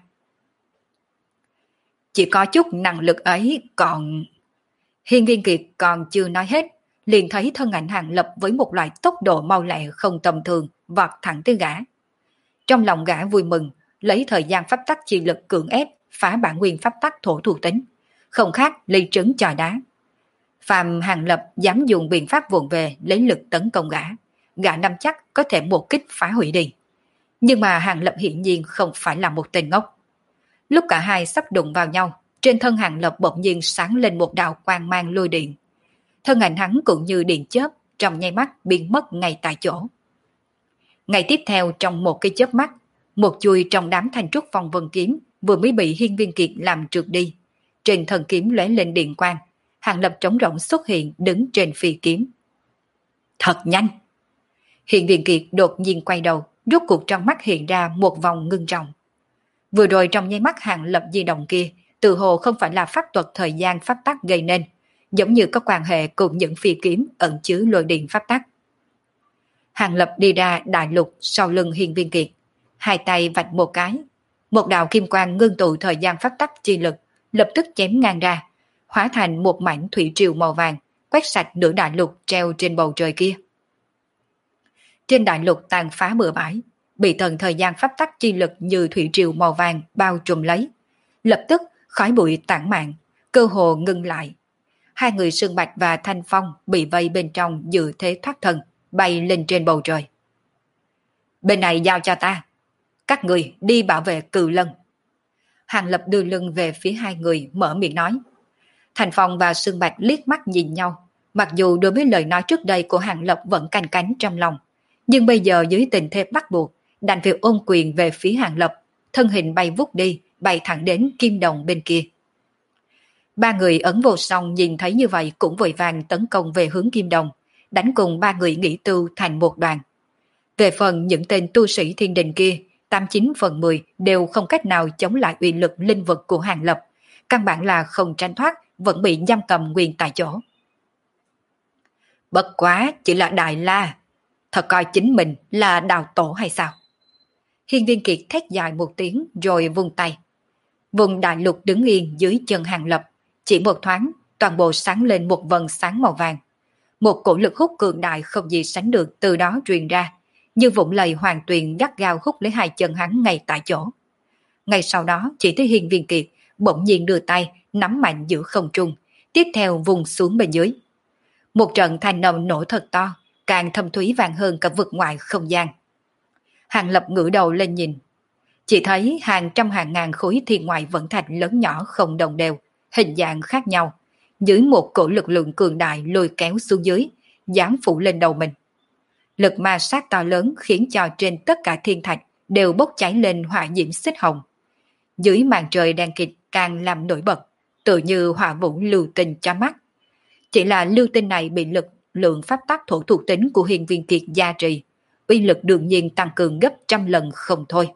S1: Chỉ có chút năng lực ấy còn... Hiên Viên Kiệt còn chưa nói hết, liền thấy thân ảnh Hàng Lập với một loại tốc độ mau lẹ không tầm thường vọt thẳng tới gã. Trong lòng gã vui mừng, lấy thời gian pháp tắc chi lực cưỡng ép phá bản nguyên pháp tắc thổ thuộc tính, không khác lấy trứng chọi đá. Phàm Hàng Lập dám dùng biện pháp vụng về lấy lực tấn công gã nắm chắc có thể một kích phá hủy đi. Nhưng mà Hàng Lập hiển nhiên không phải là một tên ngốc. Lúc cả hai sắp đụng vào nhau, trên thân Hàng Lập bỗng nhiên sáng lên một đạo quang mang lôi điện. Thân ảnh hắn cũng như điện chớp, trong nháy mắt biến mất ngay tại chỗ. Ngày tiếp theo trong một cái chớp mắt, một chui trong đám thanh trúc phong vân kiếm vừa mới bị Hiên Viên Kiệt làm trượt đi. Trên thân kiếm lóe lên điện quang, Hàng Lập trống rỗng xuất hiện đứng trên phi kiếm. Thật nhanh! Hiên Viên Kiệt đột nhiên quay đầu, rốt cuộc trong mắt hiện ra một vòng ngưng trọng. Vừa rồi trong nháy mắt Hàng Lập di động kia, tự hồ không phải là pháp thuật thời gian pháp tắc gây nên, giống như có quan hệ cùng những phi kiếm ẩn chứa lôi điện pháp tắc. Hàng Lập đi ra đại lục sau lưng Hiên Viên Kiệt, hai tay vạch một cái, một đạo kim quang ngưng tụ thời gian pháp tắc chi lực lập tức chém ngang ra, hóa thành một mảnh thủy triều màu vàng, quét sạch nửa đại lục treo trên bầu trời kia. Trên đại lục tàn phá bừa bãi, bị tầng thời gian pháp tắc chi lực như thủy triều màu vàng bao trùm lấy. Lập tức khói bụi tản mạn, cơ hồ ngưng lại. Hai người Sương Bạch và Thanh Phong bị vây bên trong dự thế thoát thân, bay lên trên bầu trời. Bên này giao cho ta, các người đi bảo vệ Cự Lân. Hàng Lập đưa lưng về phía hai người mở miệng nói. Thanh Phong và Sương Bạch liếc mắt nhìn nhau, mặc dù đối với lời nói trước đây của Hàng Lập vẫn canh cánh trong lòng, nhưng bây giờ dưới tình thế bắt buộc, đành phải ôm quyền về phía Hàng Lập, thân hình bay vút đi, bay thẳng đến Kim Đồng bên kia. Ba người ấn vô song nhìn thấy như vậy cũng vội vàng tấn công về hướng Kim Đồng, đánh cùng ba người nghỉ tu thành một đoàn. Về phần những tên tu sĩ thiên đình kia, 89/10 đều không cách nào chống lại uy lực linh vật của Hàng Lập, căn bản là không tranh thoát, vẫn bị giam cầm nguyên tại chỗ. Bất quá chỉ là Đại La, thật coi chính mình là đạo tổ hay sao? Hiên Viên Kiệt thét dài một tiếng rồi vung tay. Vùng đại lục đứng yên dưới chân Hàng Lập, chỉ một thoáng, toàn bộ sáng lên một vầng sáng màu vàng. Một cổ lực hút cường đại không gì sánh được từ đó truyền ra, như vũng lầy hoàng tuyền gắt gao hút lấy hai chân hắn ngay tại chỗ. Ngay sau đó chỉ thấy Hiên Viên Kiệt bỗng nhiên đưa tay nắm mạnh giữa không trung, tiếp theo vùng xuống bên dưới. Một trận thanh âm nổ thật to, càng thâm thúy vàng hơn cả vực ngoại không gian. Hàng Lập ngửa đầu lên nhìn, chỉ thấy hàng trăm hàng ngàn khối thiên ngoại vẫn thạch lớn nhỏ không đồng đều, hình dạng khác nhau, dưới một cổ lực lượng cường đại lôi kéo xuống dưới, dán phủ lên đầu mình. Lực ma sát to lớn khiến cho trên tất cả thiên thạch đều bốc cháy lên hỏa diễm xích hồng. Dưới màn trời đen kịt càng làm nổi bật, tự như hỏa vũ lưu tinh cho mắt. Chỉ là lưu tinh này bị lực lượng pháp tắc thổ thuộc tính của Hiên Viên Kiệt gia trì, uy lực đương nhiên tăng cường gấp trăm lần không thôi.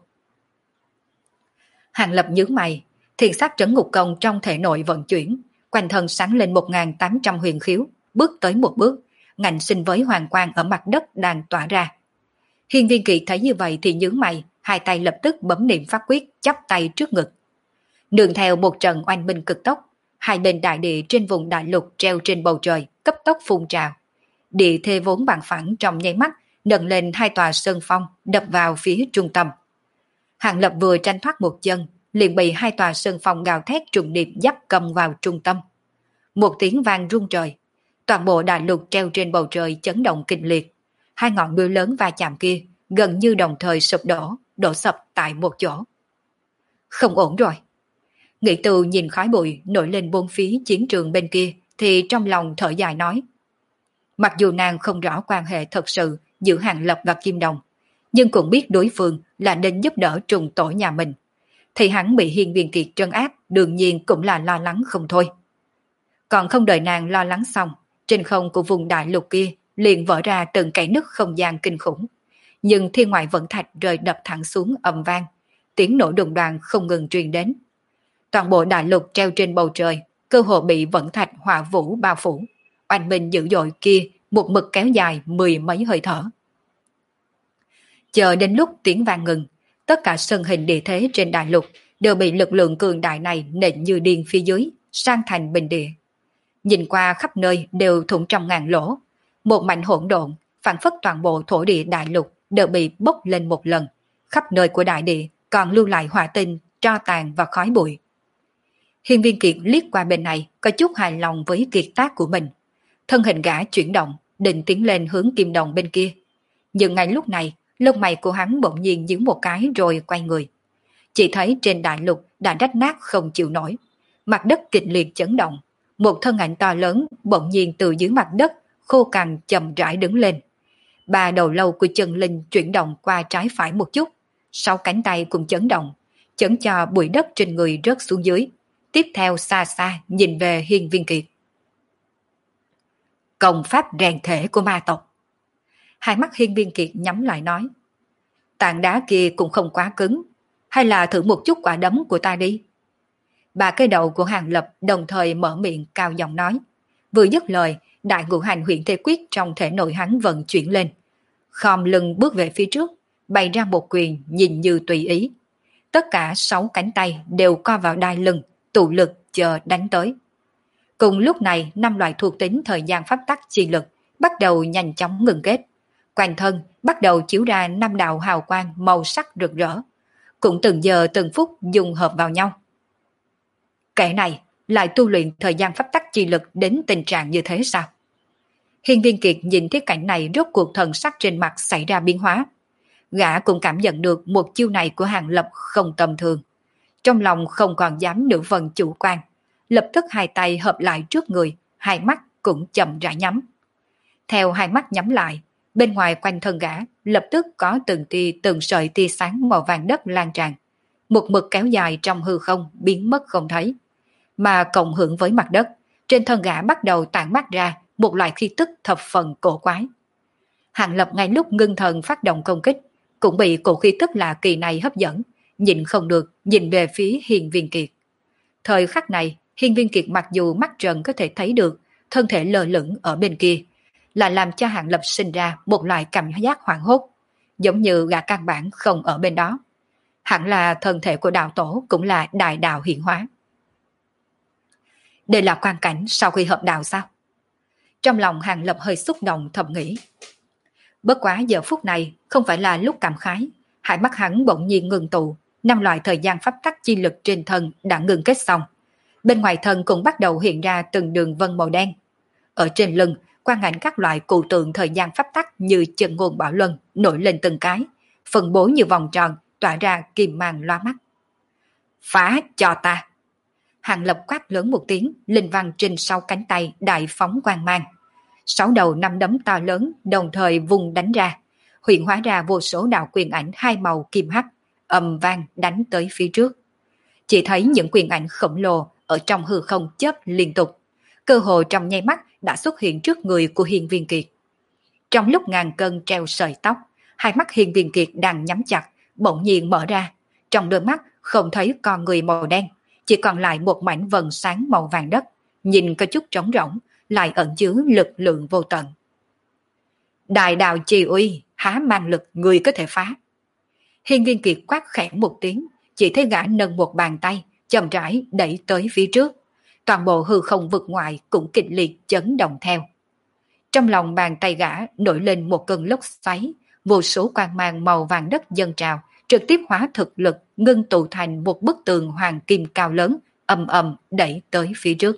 S1: Hàng Lập nhướng mày, thiền sát trấn ngục công trong thể nội vận chuyển, quanh thân sáng lên 1.800 huyền khiếu, bước tới một bước, ngạnh sinh với hoàng quang ở mặt đất đang tỏa ra. Hiên Viên Kiệt thấy như vậy thì nhướng mày, hai tay lập tức bấm niệm pháp quyết, chắp tay trước ngực. Nương theo một trận oanh minh cực tốc, hai bên đại địa trên vùng đại lục treo trên bầu trời cấp tốc phun trào. Địa thế vốn bằng phẳng trong nháy mắt nâng lên hai tòa sơn phong đập vào phía trung tâm. Hàng Lập vừa tranh thoát một chân, liền bị hai tòa sơn phong gào thét trùng điệp giáp cầm vào trung tâm. Một tiếng vang rung trời, toàn bộ đại lục treo trên bầu trời chấn động kịch liệt. Hai ngọn núi lớn va chạm kia gần như đồng thời sụp đổ, đổ sập tại một chỗ. Không ổn rồi. Nghĩ Từ nhìn khói bụi nổi lên bốn phía chiến trường bên kia thì trong lòng thở dài nói. Mặc dù nàng không rõ quan hệ thật sự giữa Hàng Lập và Kim Đồng, nhưng cũng biết đối phương là nên giúp đỡ trùng tổ nhà mình. Thì hắn bị Hiên Viên Kiệt trấn áp đương nhiên cũng là lo lắng không thôi. Còn không đợi nàng lo lắng xong, trên không của vùng đại lục kia liền vỡ ra từng cái nứt không gian kinh khủng. Nhưng thiên ngoại vẫn thạch rơi đập thẳng xuống ầm vang, tiếng nổ đùng đoàng không ngừng truyền đến. Toàn bộ đại lục treo trên bầu trời, cơ hồ bị vẫn thạch hỏa vũ bao phủ. Oanh minh dữ dội kia một mực kéo dài 10 mấy hơi thở. Chờ đến lúc tiếng vang ngừng, tất cả sân hình địa thế trên đại lục đều bị lực lượng cường đại này nện như điên phía dưới, sang thành bình địa. Nhìn qua khắp nơi đều thủng trăm ngàn lỗ, một mảnh hỗn độn, phản phất toàn bộ thổ địa đại lục đều bị bốc lên một lần, khắp nơi của đại địa còn lưu lại hỏa tinh, tro tàn và khói bụi. Hiên Viên Kiệt liếc qua bên này, có chút hài lòng với kiệt tác của mình. Thân hình gã chuyển động, định tiến lên hướng Kim Đồng bên kia. Nhưng ngay lúc này, lông mày của hắn bỗng nhiên nhướng một cái rồi quay người. Chỉ thấy trên đại lục đã rách nát không chịu nổi. Mặt đất kịch liệt chấn động, một thân ảnh to lớn bỗng nhiên từ dưới mặt đất khô cằn chậm rãi đứng lên. Ba đầu lâu của chân linh chuyển động qua trái phải một chút, sau cánh tay cũng chấn động, chấn cho bụi đất trên người rớt xuống dưới. Tiếp theo xa xa nhìn về Hiên Viên Kiệt. Công pháp rèn thể của ma tộc. Hai mắt Hiên Viên Kiệt nhắm lại nói. Tảng đá kia cũng không quá cứng, hay là thử một chút quả đấm của ta đi. Ba cái đầu của Hàng Lập đồng thời mở miệng cao giọng nói. Vừa dứt lời, đại ngũ hành huyền thế quyết trong thể nội hắn vận chuyển lên. Khom lưng bước về phía trước, bày ra một quyền nhìn như tùy ý. Tất cả 6 cánh tay đều co vào đai lưng, tụ lực chờ đánh tới. Cùng lúc này, 5 loại thuộc tính thời gian pháp tắc chi lực bắt đầu nhanh chóng ngừng kết. Quanh thân bắt đầu chiếu ra 5 đạo hào quang màu sắc rực rỡ, cũng từng giờ từng phút dung hợp vào nhau. Kẻ này lại tu luyện thời gian pháp tắc chi lực đến tình trạng như thế sao? Hiên Viên Kiệt nhìn thấy cảnh này rốt cuộc thần sắc trên mặt xảy ra biến hóa. Gã cũng cảm nhận được một chiêu này của Hàng Lập không tầm thường. Trong lòng không còn dám nửa phần chủ quan, lập tức hai tay hợp lại trước người, hai mắt cũng chậm rãi nhắm. Theo hai mắt nhắm lại, bên ngoài quanh thân gã lập tức có từng sợi tia sáng màu vàng đất lan tràn, một mực kéo dài trong hư không biến mất không thấy. Mà cộng hưởng với mặt đất, trên thân gã bắt đầu tản mát ra một loại khí tức thập phần cổ quái. Hàng Lập ngay lúc ngưng thần phát động công kích, cũng bị cổ khí tức lạ kỳ này hấp dẫn, nhìn không được nhìn về phía Hiên Viên Kiệt. Thời khắc này, Hiên Viên Kiệt mặc dù mắt trần có thể thấy được thân thể lơ lửng ở bên kia, là làm cho Hàng Lập sinh ra một loại cảm giác hoảng hốt, giống như gã căn bản không ở bên đó. Hẳn là thân thể của đạo tổ cũng là đại đạo hiện hóa. Đây là quan cảnh sau khi hợp đạo sao? Trong lòng Hàng Lập hơi xúc động thầm nghĩ. Bất quá giờ phút này không phải là lúc cảm khái, hai mắt hắn bỗng nhiên ngừng tụ, 5 loại thời gian pháp tắc chi lực trên thân đã ngừng kết xong. Bên ngoài thân cũng bắt đầu hiện ra từng đường vân màu đen. Ở trên lưng, quang ảnh các loại cụ tượng thời gian pháp tắc như chân ngôn bảo luân nổi lên từng cái, phân bố như vòng tròn, tỏa ra kim mang loa mắt. Phá cho ta! Hàng Lập quát lớn một tiếng, linh văn trên sau cánh tay đại phóng quang mang. 6 đầu 5 đấm to lớn đồng thời vùng đánh ra, hiện hóa ra vô số đạo quyền ảnh hai màu kim hắc, ầm vang đánh tới phía trước. Chỉ thấy những quyền ảnh khổng lồ ở trong hư không chớp liên tục, cơ hồ trong nháy mắt đã xuất hiện trước người của Hiên Viên Kiệt. Trong lúc ngàn cân treo sợi tóc, hai mắt Hiên Viên Kiệt đang nhắm chặt, bỗng nhiên mở ra, trong đôi mắt không thấy con người màu đen, chỉ còn lại một mảnh vầng sáng màu vàng đất, nhìn có chút trống rỗng, lại ẩn chứa lực lượng vô tận. Đại đạo trì uy, há mang lực người có thể phá. Hiên Viên Kiệt quát khẽ một tiếng, chỉ thấy gã nâng một bàn tay, chậm rãi đẩy tới phía trước. Toàn bộ hư không vực ngoại cũng kịch liệt chấn động theo. Trong lòng bàn tay gã nổi lên một cơn lốc xoáy, vô số quang mang màu vàng đất dâng trào, trực tiếp hóa thực lực ngưng tụ thành một bức tường hoàng kim cao lớn, ầm ầm đẩy tới phía trước.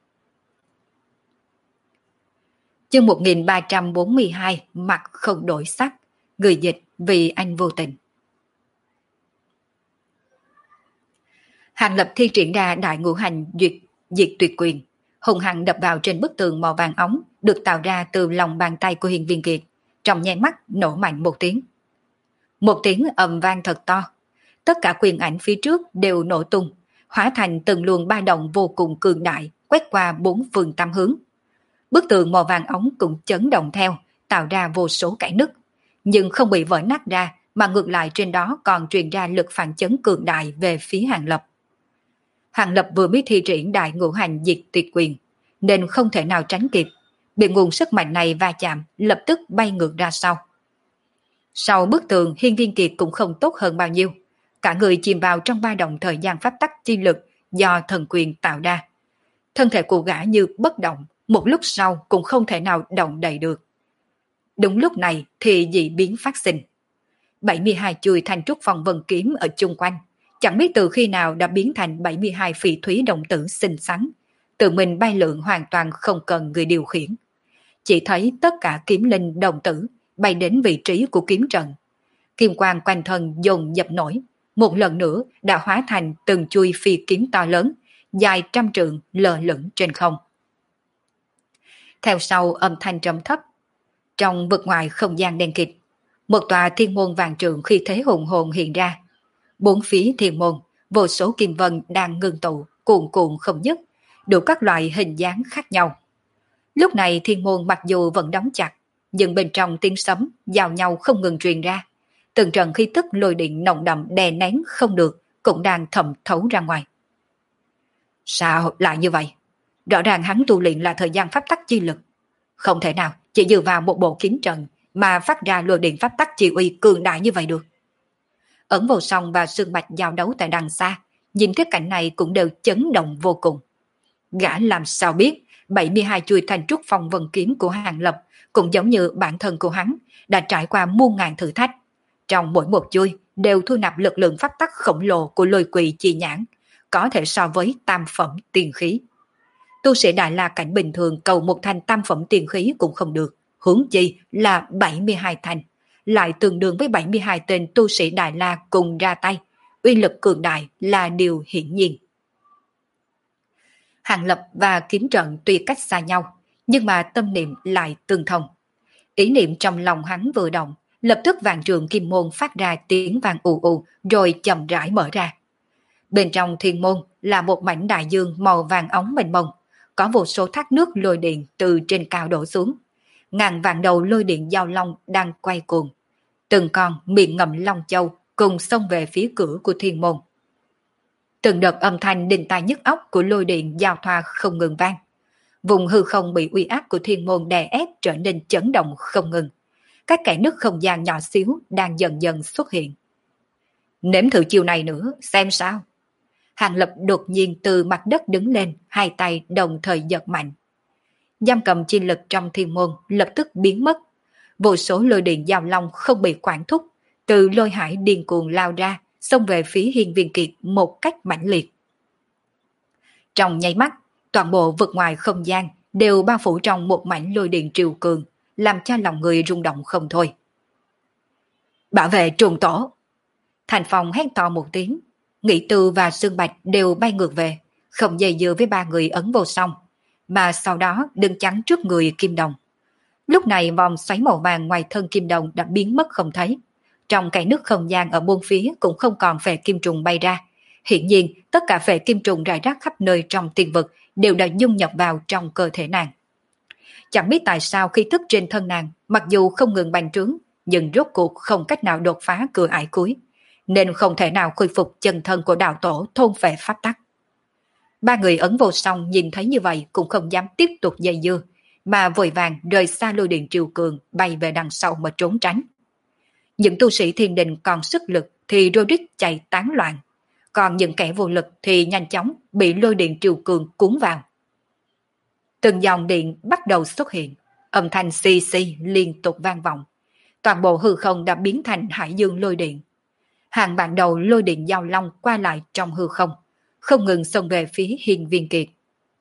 S1: Chương 1342, mặt không đổi sắc, người dịch vì anh vô tình. Hàng Lập thi triển ra đại ngũ hành diệt tuyệt quyền, hùng hăng đập vào trên bức tường màu vàng óng được tạo ra từ lòng bàn tay của Hiên Viên Kiệt, trong nháy mắt nổ mạnh một tiếng. Một tiếng ầm vang thật to, tất cả quyền ảnh phía trước đều nổ tung, hóa thành từng luồng ba động vô cùng cường đại, quét qua 4 phương tám hướng. Bức tường màu vàng óng cũng chấn động theo, tạo ra vô số kẽ nứt, nhưng không bị vỡ nát ra, mà ngược lại trên đó còn truyền ra lực phản chấn cường đại về phía Hàng Lập. Hàng Lập vừa mới thi triển đại ngũ hành diệt tuyệt quyền, nên không thể nào tránh kịp, bị nguồn sức mạnh này va chạm, lập tức bay ngược ra sau. Sau bức tường, Hiên Viên Kiệt cũng không tốt hơn bao nhiêu, cả người chìm vào trong ba động thời gian pháp tắc chi lực do thần quyền tạo ra. Thân thể của gã như bất động, một lúc sau cũng không thể nào động đậy được. Đúng lúc này thì dị biến phát sinh. 72 chuôi thanh trúc phong vân kiếm ở chung quanh, chẳng biết từ khi nào đã biến thành 72 phỉ thúy đồng tử xinh xắn, tự mình bay lượn hoàn toàn không cần người điều khiển. Chỉ thấy tất cả kiếm linh đồng tử bay đến vị trí của kiếm trận. Kim quang quanh thân dồn dập nổi, một lần nữa đã hóa thành từng chuôi phi kiếm to lớn, dài trăm trượng lơ lửng trên không. Theo sau âm thanh trầm thấp, trong vực ngoài không gian đen kịt, một tòa thiên môn vàng trượng khi thế hùng hồn hiện ra. Bốn phía thiên môn, vô số kim vân đang ngưng tụ, cuồn cuộn không dứt, đủ các loại hình dáng khác nhau. Lúc này thiên môn mặc dù vẫn đóng chặt, nhưng bên trong tiếng sấm giao nhau không ngừng truyền ra. Từng trận khí tức lôi điện nồng đậm đè nén không được, cũng đang thẩm thấu ra ngoài. Sao lại như vậy? Rõ ràng hắn tu luyện là thời gian pháp tắc chi lực. Không thể nào chỉ dựa vào một bộ kiếm trận mà phát ra lôi điện pháp tắc chi uy cường đại như vậy được. Ẩn Vô Song và Sương Bạch giao đấu tại đằng xa, nhìn cái cảnh này cũng đều chấn động vô cùng. Gã làm sao biết 72 chuôi thành trúc phong vân kiếm của Hàng Lập cũng giống như bản thân của hắn đã trải qua muôn ngàn thử thách. Trong mỗi một chuôi đều thu nạp lực lượng pháp tắc khổng lồ của lôi quỷ chi nhãn, có thể so với tam phẩm tiên khí. Tu sĩ Đại La cảnh bình thường cầu một thanh tam phẩm tiên khí cũng không được, huống chi là 72 thanh, lại tương đương với 72 tên tu sĩ Đại La cùng ra tay, uy lực cường đại là điều hiển nhiên. Hàng Lập và kiếm trận tuy cách xa nhau, nhưng mà tâm niệm lại tương thông. Ý niệm trong lòng hắn vừa động, lập tức vạn trường kim môn phát ra tiếng vang ù ù rồi chậm rãi mở ra. Bên trong thiên môn là một mảnh đại dương màu vàng óng mênh mông, có vô số thác nước lôi điện từ trên cao đổ xuống. Ngàn vạn đầu lôi điện giao long đang quay cuồng. Từng con miệng ngậm long châu cùng xông về phía cửa của thiên môn. Từng đợt âm thanh đinh tai nhức óc của lôi điện giao thoa không ngừng vang. Vùng hư không bị uy áp của thiên môn đè ép trở nên chấn động không ngừng. Các kẽ nứt không gian nhỏ xíu đang dần dần xuất hiện. Nếm thử chiều này nữa, xem sao. Hàng Lập đột nhiên từ mặt đất đứng lên, hai tay đồng thời giật mạnh. Giam cầm chi lực trong thiên môn lập tức biến mất. Vô số lôi điện giao long không bị quản thúc, từ lôi hải điên cuồng lao ra, xông về phía Hiên Viên Kiệt một cách mãnh liệt. Trong nháy mắt, toàn bộ vực ngoài không gian đều bao phủ trong một mảnh lôi điện triều cường, làm cho lòng người rung động không thôi. Bảo vệ trùng tổ! Thành Phong hét to một tiếng, Nghĩ Tư và Sương Bạch đều bay ngược về, không dây dưa với ba người Ẩn Vô Song, mà sau đó đứng chắn trước người Kim Đồng. Lúc này vòng xoáy màu vàng ngoài thân Kim Đồng đã biến mất không thấy. Trong cái nước không gian ở bốn phía cũng không còn phệ kim trùng bay ra. Hiển nhiên, tất cả phệ kim trùng rải rác khắp nơi trong tiên vực đều đã dung nhập vào trong cơ thể nàng. Chẳng biết tại sao khi thức trên thân nàng, mặc dù không ngừng bành trướng, nhưng rốt cuộc không cách nào đột phá cửa ải cuối, nên không thể nào khôi phục chân thân của đạo tổ thôn phệ pháp tắc. Ba người Ẩn Vô Song nhìn thấy như vậy cũng không dám tiếp tục dây dưa, mà vội vàng rời xa lôi điện triều cường bay về đằng sau mà trốn tránh. Những tu sĩ thiên đình còn sức lực thì rô rít chạy tán loạn, còn những kẻ vô lực thì nhanh chóng bị lôi điện triều cường cuốn vào. Từng dòng điện bắt đầu xuất hiện, âm thanh xì xì liên tục vang vọng. Toàn bộ hư không đã biến thành hải dương lôi điện. Hàng vạn đầu lôi điện giao long qua lại trong hư không, không ngừng xông về phía Hiên Viên Kiệt.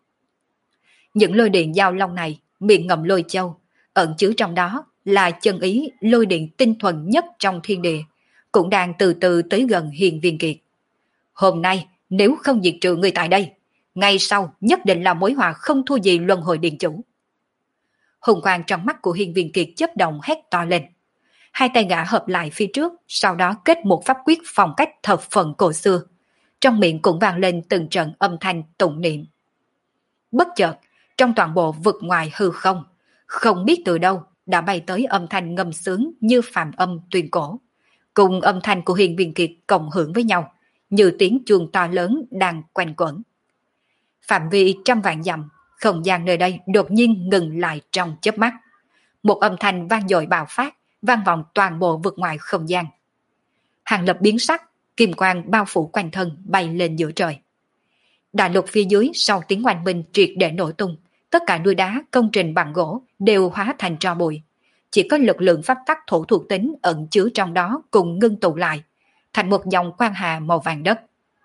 S1: Những lôi điện giao long này miệng ngậm lôi châu, ẩn chứa trong đó là chân ý lôi điện tinh thuần nhất trong thiên địa, cũng đang từ từ tới gần Hiên Viên Kiệt. Hôm nay nếu không diệt trừ người tại đây, ngày sau nhất định là mối họa không thua gì luân hồi điện chủ. Hùng quang trong mắt của Hiên Viên Kiệt chớp động hét to lên. Hai tay gã hợp lại phía trước, sau đó kết một pháp quyết phong cách thập phần cổ xưa. Trong miệng cũng vang lên từng trận âm thanh tụng niệm. Bất chợt, trong toàn bộ vực ngoài hư không, không biết từ đâu đã bay tới âm thanh ngâm sướng như phàm âm tuyên cổ, cùng âm thanh của Hiên Viên Kiệt cộng hưởng với nhau, như tiếng chuông to lớn đang quanh quẩn. Phạm vi trăm vạn dặm, không gian nơi đây đột nhiên ngừng lại trong chớp mắt. Một âm thanh vang dội bạo phát, vang vọng toàn bộ vực ngoài không gian. Hàng Lập biến sắc, kim quang bao phủ quanh thân bay lên giữa trời. Đại lục phía dưới sau tiếng oanh minh triệt để nổ tung, tất cả núi đá, công trình bằng gỗ đều hóa thành tro bụi. Chỉ có lực lượng pháp tắc thổ thuộc tính ẩn chứa trong đó cùng ngưng tụ lại, thành một dòng quang hà màu vàng đất.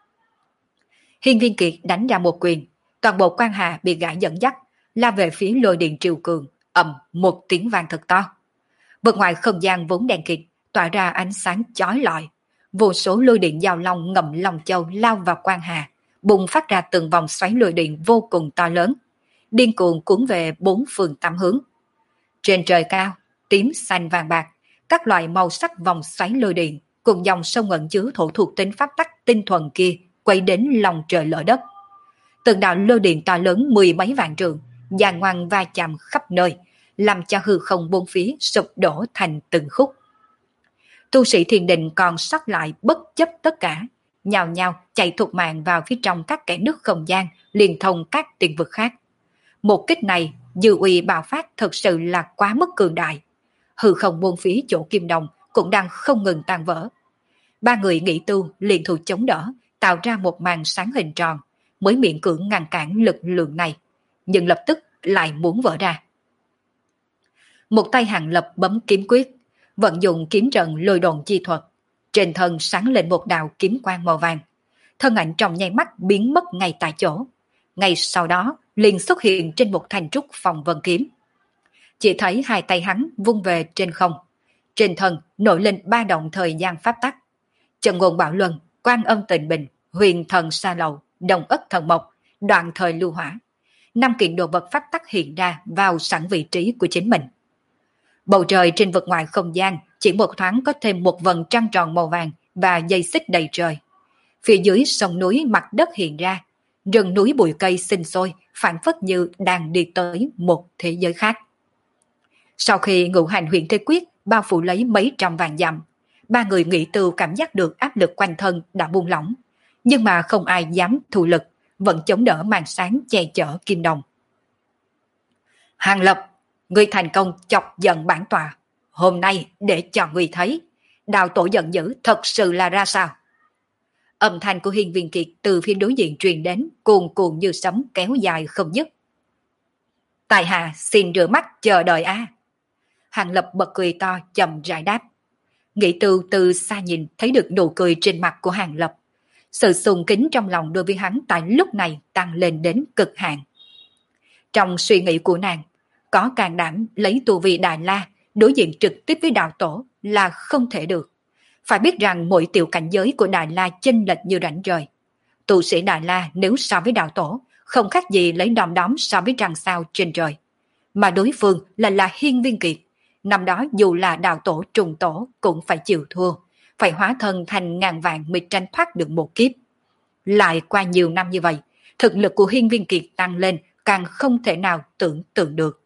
S1: Hiên Viên Kiệt đánh ra một quyền, toàn bộ quang hà bị gã dẫn dắt, la về phía lôi điện triều cường, ầm một tiếng vang thật to. Vực ngoài không gian vốn đen kịt, tỏa ra ánh sáng chói lọi. Vô số lôi điện giao long ngậm long châu lao vào quang hà, bùng phát ra từng vòng xoáy lôi điện vô cùng to lớn, điên cuồng cuốn về bốn phương tám hướng. Trên trời cao, tím, xanh, vàng bạc, các loại màu sắc vòng xoáy lôi điện cùng dòng sông ẩn chứa thổ thuộc tính pháp tắc tinh thuần kia quay đến lòng trời lở đất. Từng đạo lôi điện to lớn mười mấy vạn trượng, giàn ngoằn va chạm khắp nơi, làm cho hư không bốn phía sụp đổ thành từng khúc. Tu sĩ thiền định còn sót lại bất chấp tất cả, nhào nhào chạy thục mạng vào phía trong các kẽ nứt không gian liên thông các tiền vực khác. Một kích này dư uy bạo phát thật sự là quá mức cường đại. Hư không bốn phía chỗ Kim Đồng cũng đang không ngừng tan vỡ. Ba người nghị tu liền thủ chống đỡ, tạo ra một màn sáng hình tròn, mới miễn cưỡng ngăn cản lực lượng này, nhưng lập tức lại muốn vỡ ra. Một tay Hàng Lập bấm kiếm quyết, vận dụng kiếm trận lôi đồn chi thuật, trên thân sáng lên một đạo kiếm quang màu vàng, thân ảnh trong nháy mắt biến mất ngay tại chỗ. Ngay sau đó liền xuất hiện trên một thanh trúc phòng vân kiếm. Chỉ thấy hai tay hắn vung về trên không, trên thân nổi lên ba động thời gian pháp tắc: Chân ngôn bảo luân, Quan âm tịnh bình, Huyền thần sa lầu, Đồng ất thần mộc, Đoạn thời lưu hỏa. 5 kiện đồ vật pháp tắc hiện ra vào sẵn vị trí của chính mình. Bầu trời trên vực ngoài không gian chỉ một thoáng có thêm một vầng trăng tròn màu vàng và dây xích đầy trời. Phía dưới sông núi mặt đất hiện ra, rừng núi bụi cây sinh sôi, phản phất như đang đi tới một thế giới khác. Sau khi ngũ hành huyền thế quyết bao phủ lấy mấy trăm vạn dặm, ba người nghị tư cảm giác được áp lực quanh thân đã buông lỏng, nhưng mà không ai dám thù lực, vẫn chống đỡ màn sáng che chở Kim Đồng. Hàng Lập, ngươi thành công chọc giận bản tòa, hôm nay để cho ngươi thấy đạo tổ giận dữ thật sự là ra sao. Âm thanh của Hiên Viên Kiệt từ phía đối diện truyền đến, cuồn cuộn như sấm kéo dài không dứt. Tài hạ xin rửa mắt chờ đợi a. Hàng Lập bật cười to chậm rãi đáp. Nghĩ từ xa nhìn thấy được nụ cười trên mặt của Hàng Lập. Sự sùng kính trong lòng đối với hắn tại lúc này tăng lên đến cực hạn. Trong suy nghĩ của nàng, có can đảm lấy tu vi Đại La đối diện trực tiếp với đạo tổ là không thể được. Phải biết rằng mỗi tiểu cảnh giới của Đại La chênh lệch như rãnh rời. Tu sĩ Đại La nếu so với đạo tổ, không khác gì lấy đom đóm so với trăng sao trên trời. Mà đối phương là Hiên Viên Kiệt. Năm đó dù là đạo tổ trùng tổ cũng phải chịu thua, phải hóa thân thành ngàn vạn mới tranh thoát được một kiếp. Lại qua nhiều năm như vậy, thực lực của Hiên Viên Kiệt tăng lên càng không thể nào tưởng tượng được.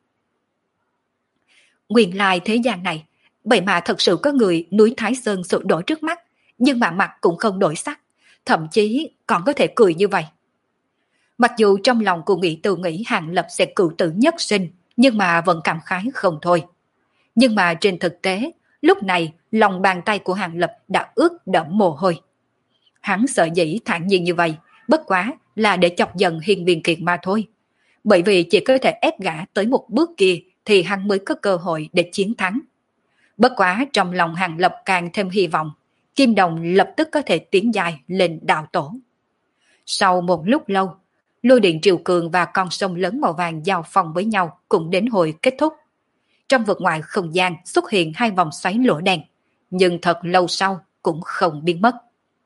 S1: Nguyên lai thế gian này, vậy mà thật sự có người núi Thái Sơn sụp đổ trước mắt, nhưng mà mặt cũng không đổi sắc, thậm chí còn có thể cười như vậy. Mặc dù trong lòng cô nghĩ Hàng Lập sẽ cựu tử nhất sinh, nhưng mà vẫn cảm khái không thôi. Nhưng mà trên thực tế, lúc này lòng bàn tay của Hàng Lập đã ướt đẫm mồ hôi. Hắn sợ dĩ thản nhiên như vậy, bất quá là để chọc giận Hiên Viên Kiệt mà thôi. Bởi vì chỉ có thể ép gã tới một bước kia thì hắn mới có cơ hội để chiến thắng. Bất quá trong lòng Hàng Lập càng thêm hy vọng, Kim Đồng lập tức có thể tiến dài lên đạo tổ. Sau một lúc lâu, lôi điện triều cường và con sông lớn màu vàng giao phong với nhau cũng đến hồi kết thúc. Trong vực ngoại không gian xuất hiện 2 vòng xoáy lỗ đen, nhưng thật lâu sau cũng không biến mất.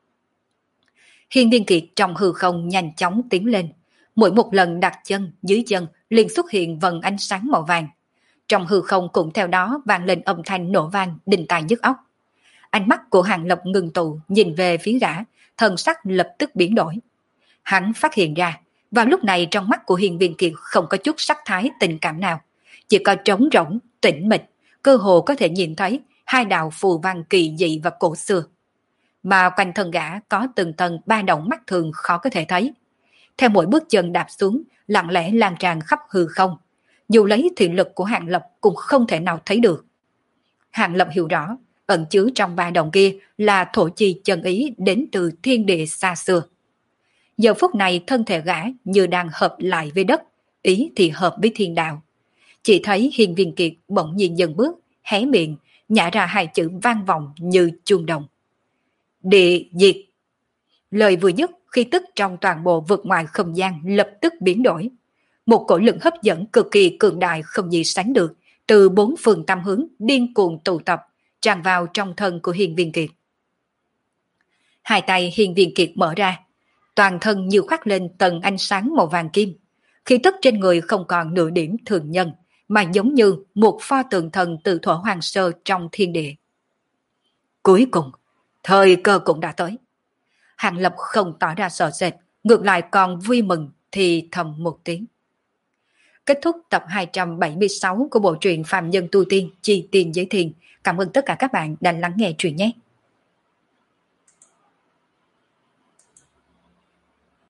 S1: Hiên Viên Kiệt trong hư không nhanh chóng tiến lên, mỗi một lần đặt chân dưới chân liền xuất hiện vầng ánh sáng màu vàng. Trong hư không cũng theo đó vang lên âm thanh nổ vang đinh tai nhức óc. Ánh mắt của Hàng Lập ngừng tụ nhìn về phía gã, thần sắc lập tức biến đổi. Hắn phát hiện ra, vào lúc này trong mắt của Hiên Viên Kiệt không có chút sắc thái tình cảm nào, chỉ có trống rỗng, tĩnh mịch, cơ hồ có thể nhìn thấy 2 đạo phù văn kỳ dị và cổ xưa. Mà quanh thân gã có từng tầng ba động mắt thường khó có thể thấy. Theo mỗi bước chân đạp xuống, lặng lẽ lan tràn khắp hư không. Dù lấy thiện lực của Hàng Lập cũng không thể nào thấy được. Hàng Lập hiểu rõ, ẩn chứa trong ba động kia là thổ chi chân ý đến từ thiên địa xa xưa. Giờ phút này thân thể gã như đang hợp lại với đất, ý thì hợp với thiên đạo. Chỉ thấy Hiên Viên Kiệt bỗng nhiên dần bước, hé miệng, nhả ra 2 chữ vang vọng như chuông đồng. Địa diệt. Lời vừa dứt, khí tức trong toàn bộ vực ngoài không gian lập tức biến đổi. Một cổ lực hấp dẫn cực kỳ cường đại không gì sánh được, từ 4 phương tám hướng điên cuồng tụ tập, tràn vào trong thân của Hiên Viên Kiệt. 2 tay Hiên Viên Kiệt mở ra, toàn thân như khoác lên tầng ánh sáng màu vàng kim. Khí tức trên người không còn nửa điểm thường nhân, mà giống như một pho tượng thần từ thuở hoàng sơ trong thiên địa. Cuối cùng, thời cơ cũng đã tới. Hàng Lập không tỏ ra sợ sệt, ngược lại còn vui mừng thì thầm một tiếng. Kết thúc tập 276 của bộ truyện Phàm Nhân Tu Tiên Chi Tiền Giới Thiền. Cảm ơn tất cả các bạn đã lắng nghe truyện nhé.